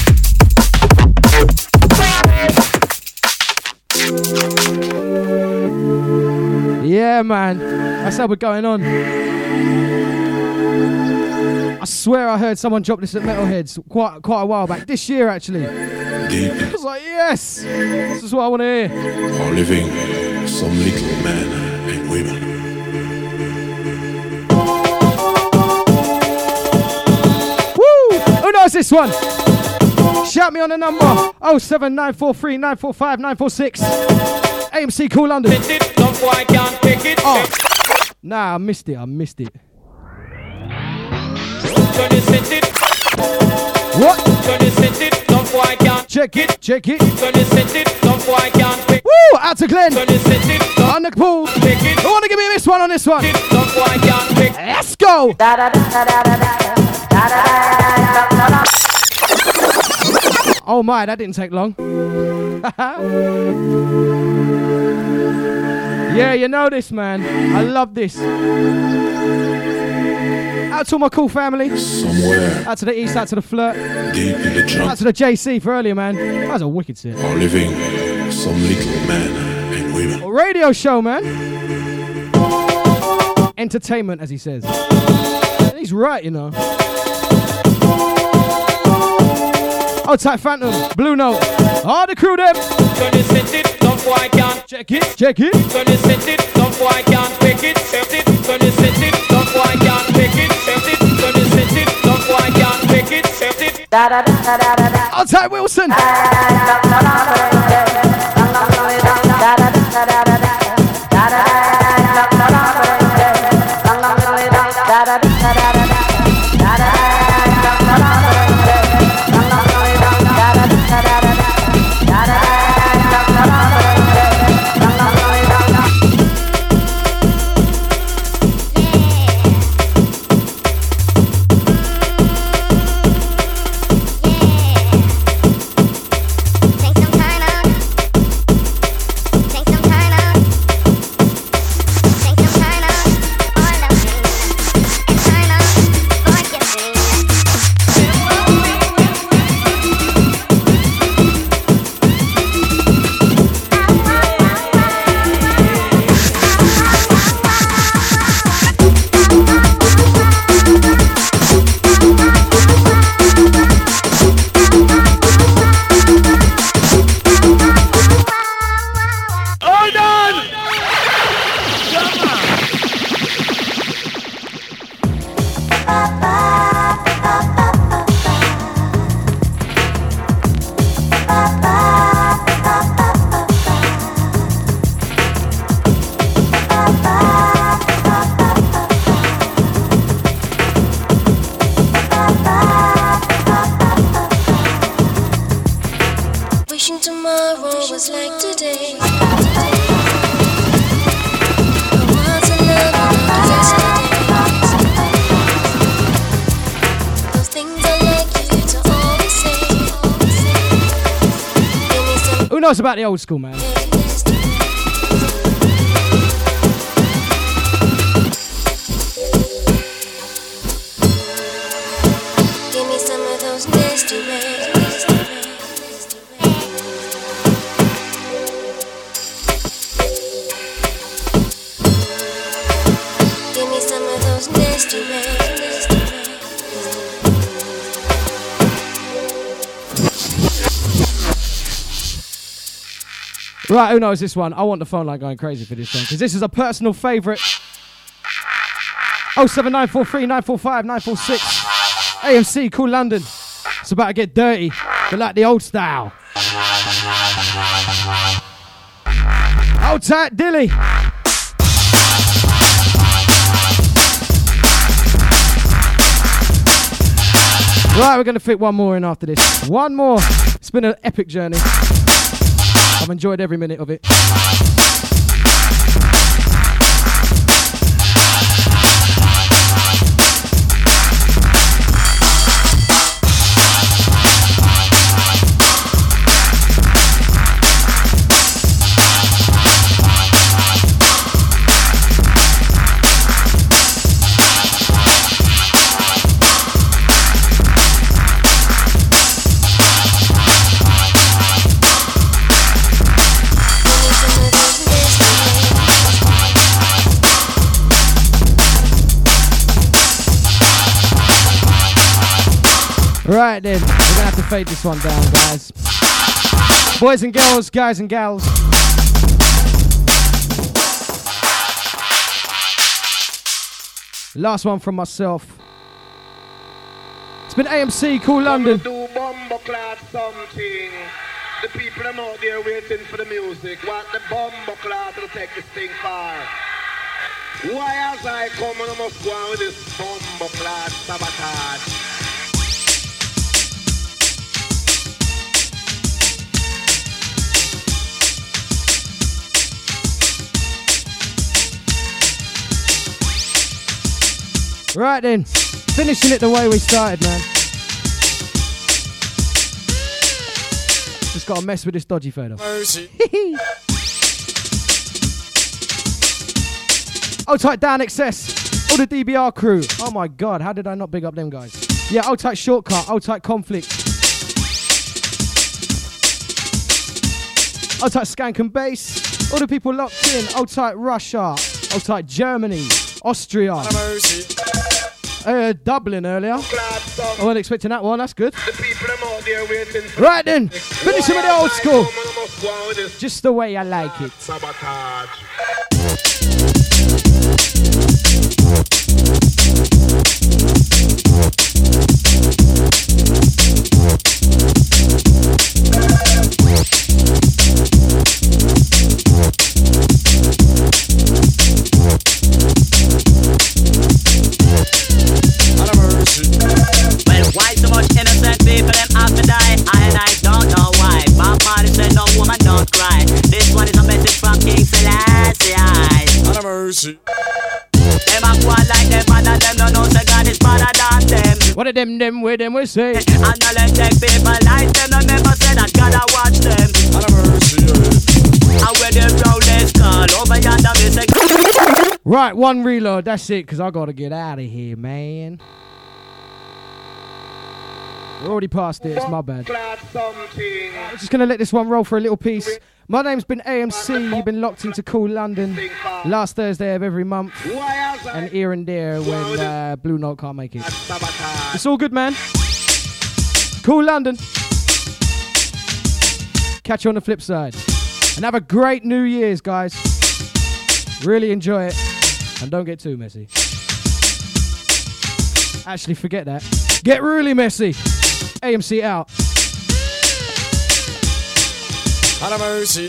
Yeah, man. That's how we're going on. I swear I heard someone drop this at Metalheads quite a while back. This year, actually. I was like, yes! This is what I want to hear. Are living some little men and women. Who knows this one? Shout me on the number 07943 945 946. AMC Cool London. Oh. Nah, I missed it. What? Check it. Woo! Out to Glenn. On the pool. I want to give me this one on this one. Let's go. Oh my, that didn't take long. Yeah, you know this, man. I love this. Out to all my cool family. Somewhere. Out to the east, out to the flirt. Deep in the jungle. Out to the JC for earlier, man. That was a wicked set. Are living some little men and women. A radio show, man. entertainment, as he says. And he's right, you know. Old type Phantom, Blue Note. All the crew them. Gonna set it, no boy can't check it, check it. Gonna set it, no boy can't pick it, set it. Gonna set it, no boy can't pick it, set it. Gonna set it, no boy can't pick it, set it. Old type Wilson. Wishing tomorrow was like today. I want to love like yesterday. Those things I like you to always say. Give me some. Who knows about the old school, man? Give me some of those nasty rays. Give me some of those nasty rays. Right, who knows this one? I want the phone line going crazy for this one, because this is a personal favourite. 07943 945 946. AMC, Cool London. It's about to get dirty, but like the old style. Hold tight, Dilly. Right, we're going to fit one more in after this. One more. It's been an epic journey. I've enjoyed every minute of it. Right then, we're gonna have to fade this one down, guys. Boys and girls, guys and gals. Last one from myself. It's been AMC, Cool London. Do bomber clad something. The people are out there waiting for the music. What the bomber clad to take this thing far. Why as I come and I must go on with this bomber clad sabotage. Right then, finishing it the way we started, man. Just gotta mess with this dodgy photo. Old tight Down Excess, all the DBR crew. Oh my god, how did I not big up them guys? Yeah, old tight Shortcut, old tight Conflict. Old tight Skank and Bass, all the people locked in. Old tight Russia, old tight Germany. Austria. Dublin earlier. I wasn't expecting that one. That's good. Right then, finishing with the old school. Just the way I like it. Well, why so much innocent people them have to die? I don't know why. Bob Marley said no woman don't cry. This one is a message from King Selassie. Have mercy. Them a go on like them and them don't know say God is better than them. What are them with them we say? And now let's take people like them. No never say that God I watch them. Have mercy. And when the road is called over yonder we say. Right, one reload, that's it, because I got to get out of here, man. We're already past it, it's my bad. I'm just going to let this one roll for a little piece. My name's been AMC, you've been locked into Cool London. Last Thursday of every month. And here and there when Blue Note can't make it. It's all good, man. Cool London. Catch you on the flip side. And have a great New Year's, guys. Really enjoy it. And don't get too messy. Actually, forget that. Get really messy. AMC out. Have mercy.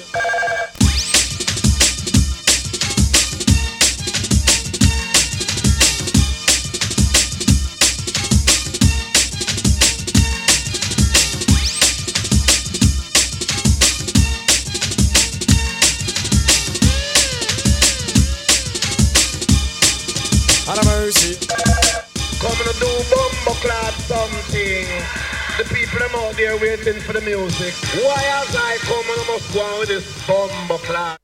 Have mercy. Coming to do bumbleclad something. The people them out there waiting for the music. Why as I come and I must go on with this bumbleclad?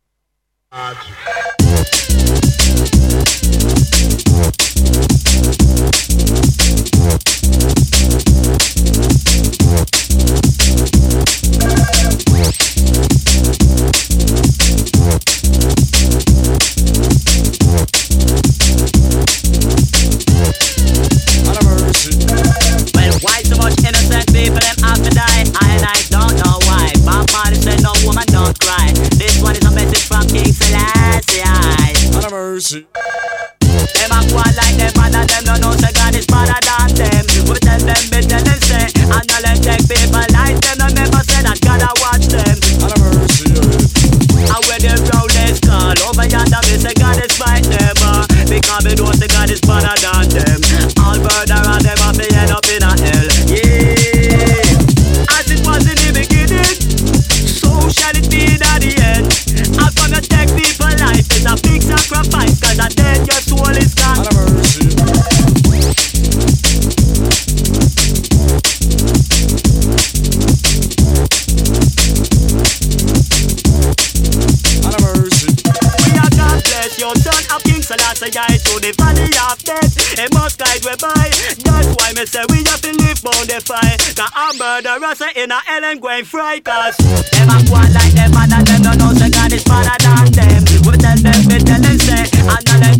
Well, why so much innocent people them have to die? I don't know why. Bob Marley said no woman don't cry. This one is a message from King Selassie. Have mercy. Them a go on like them and them don't know say God is better than them. We tell them say, and now let's take people like them. No never say that God I watch them. Have mercy. And when the road is called over yonder, me say God is fight them. Because me know say God is better than them. All murderers them have to end up in a hell. Yeah. As it was in the beginning, so shall it be in the end. And from your take people life is a big sacrifice. Cause a dead your soul is gone. Have mercy. Have mercy. We are God bless your son of King Selassie to the valley of death. He must guide we by. That's why me say we have to live on the fire. Cause our murderers are in a hell and going fry. Cause them a go on like them and them don't know say God is better than them. We tell them say, and now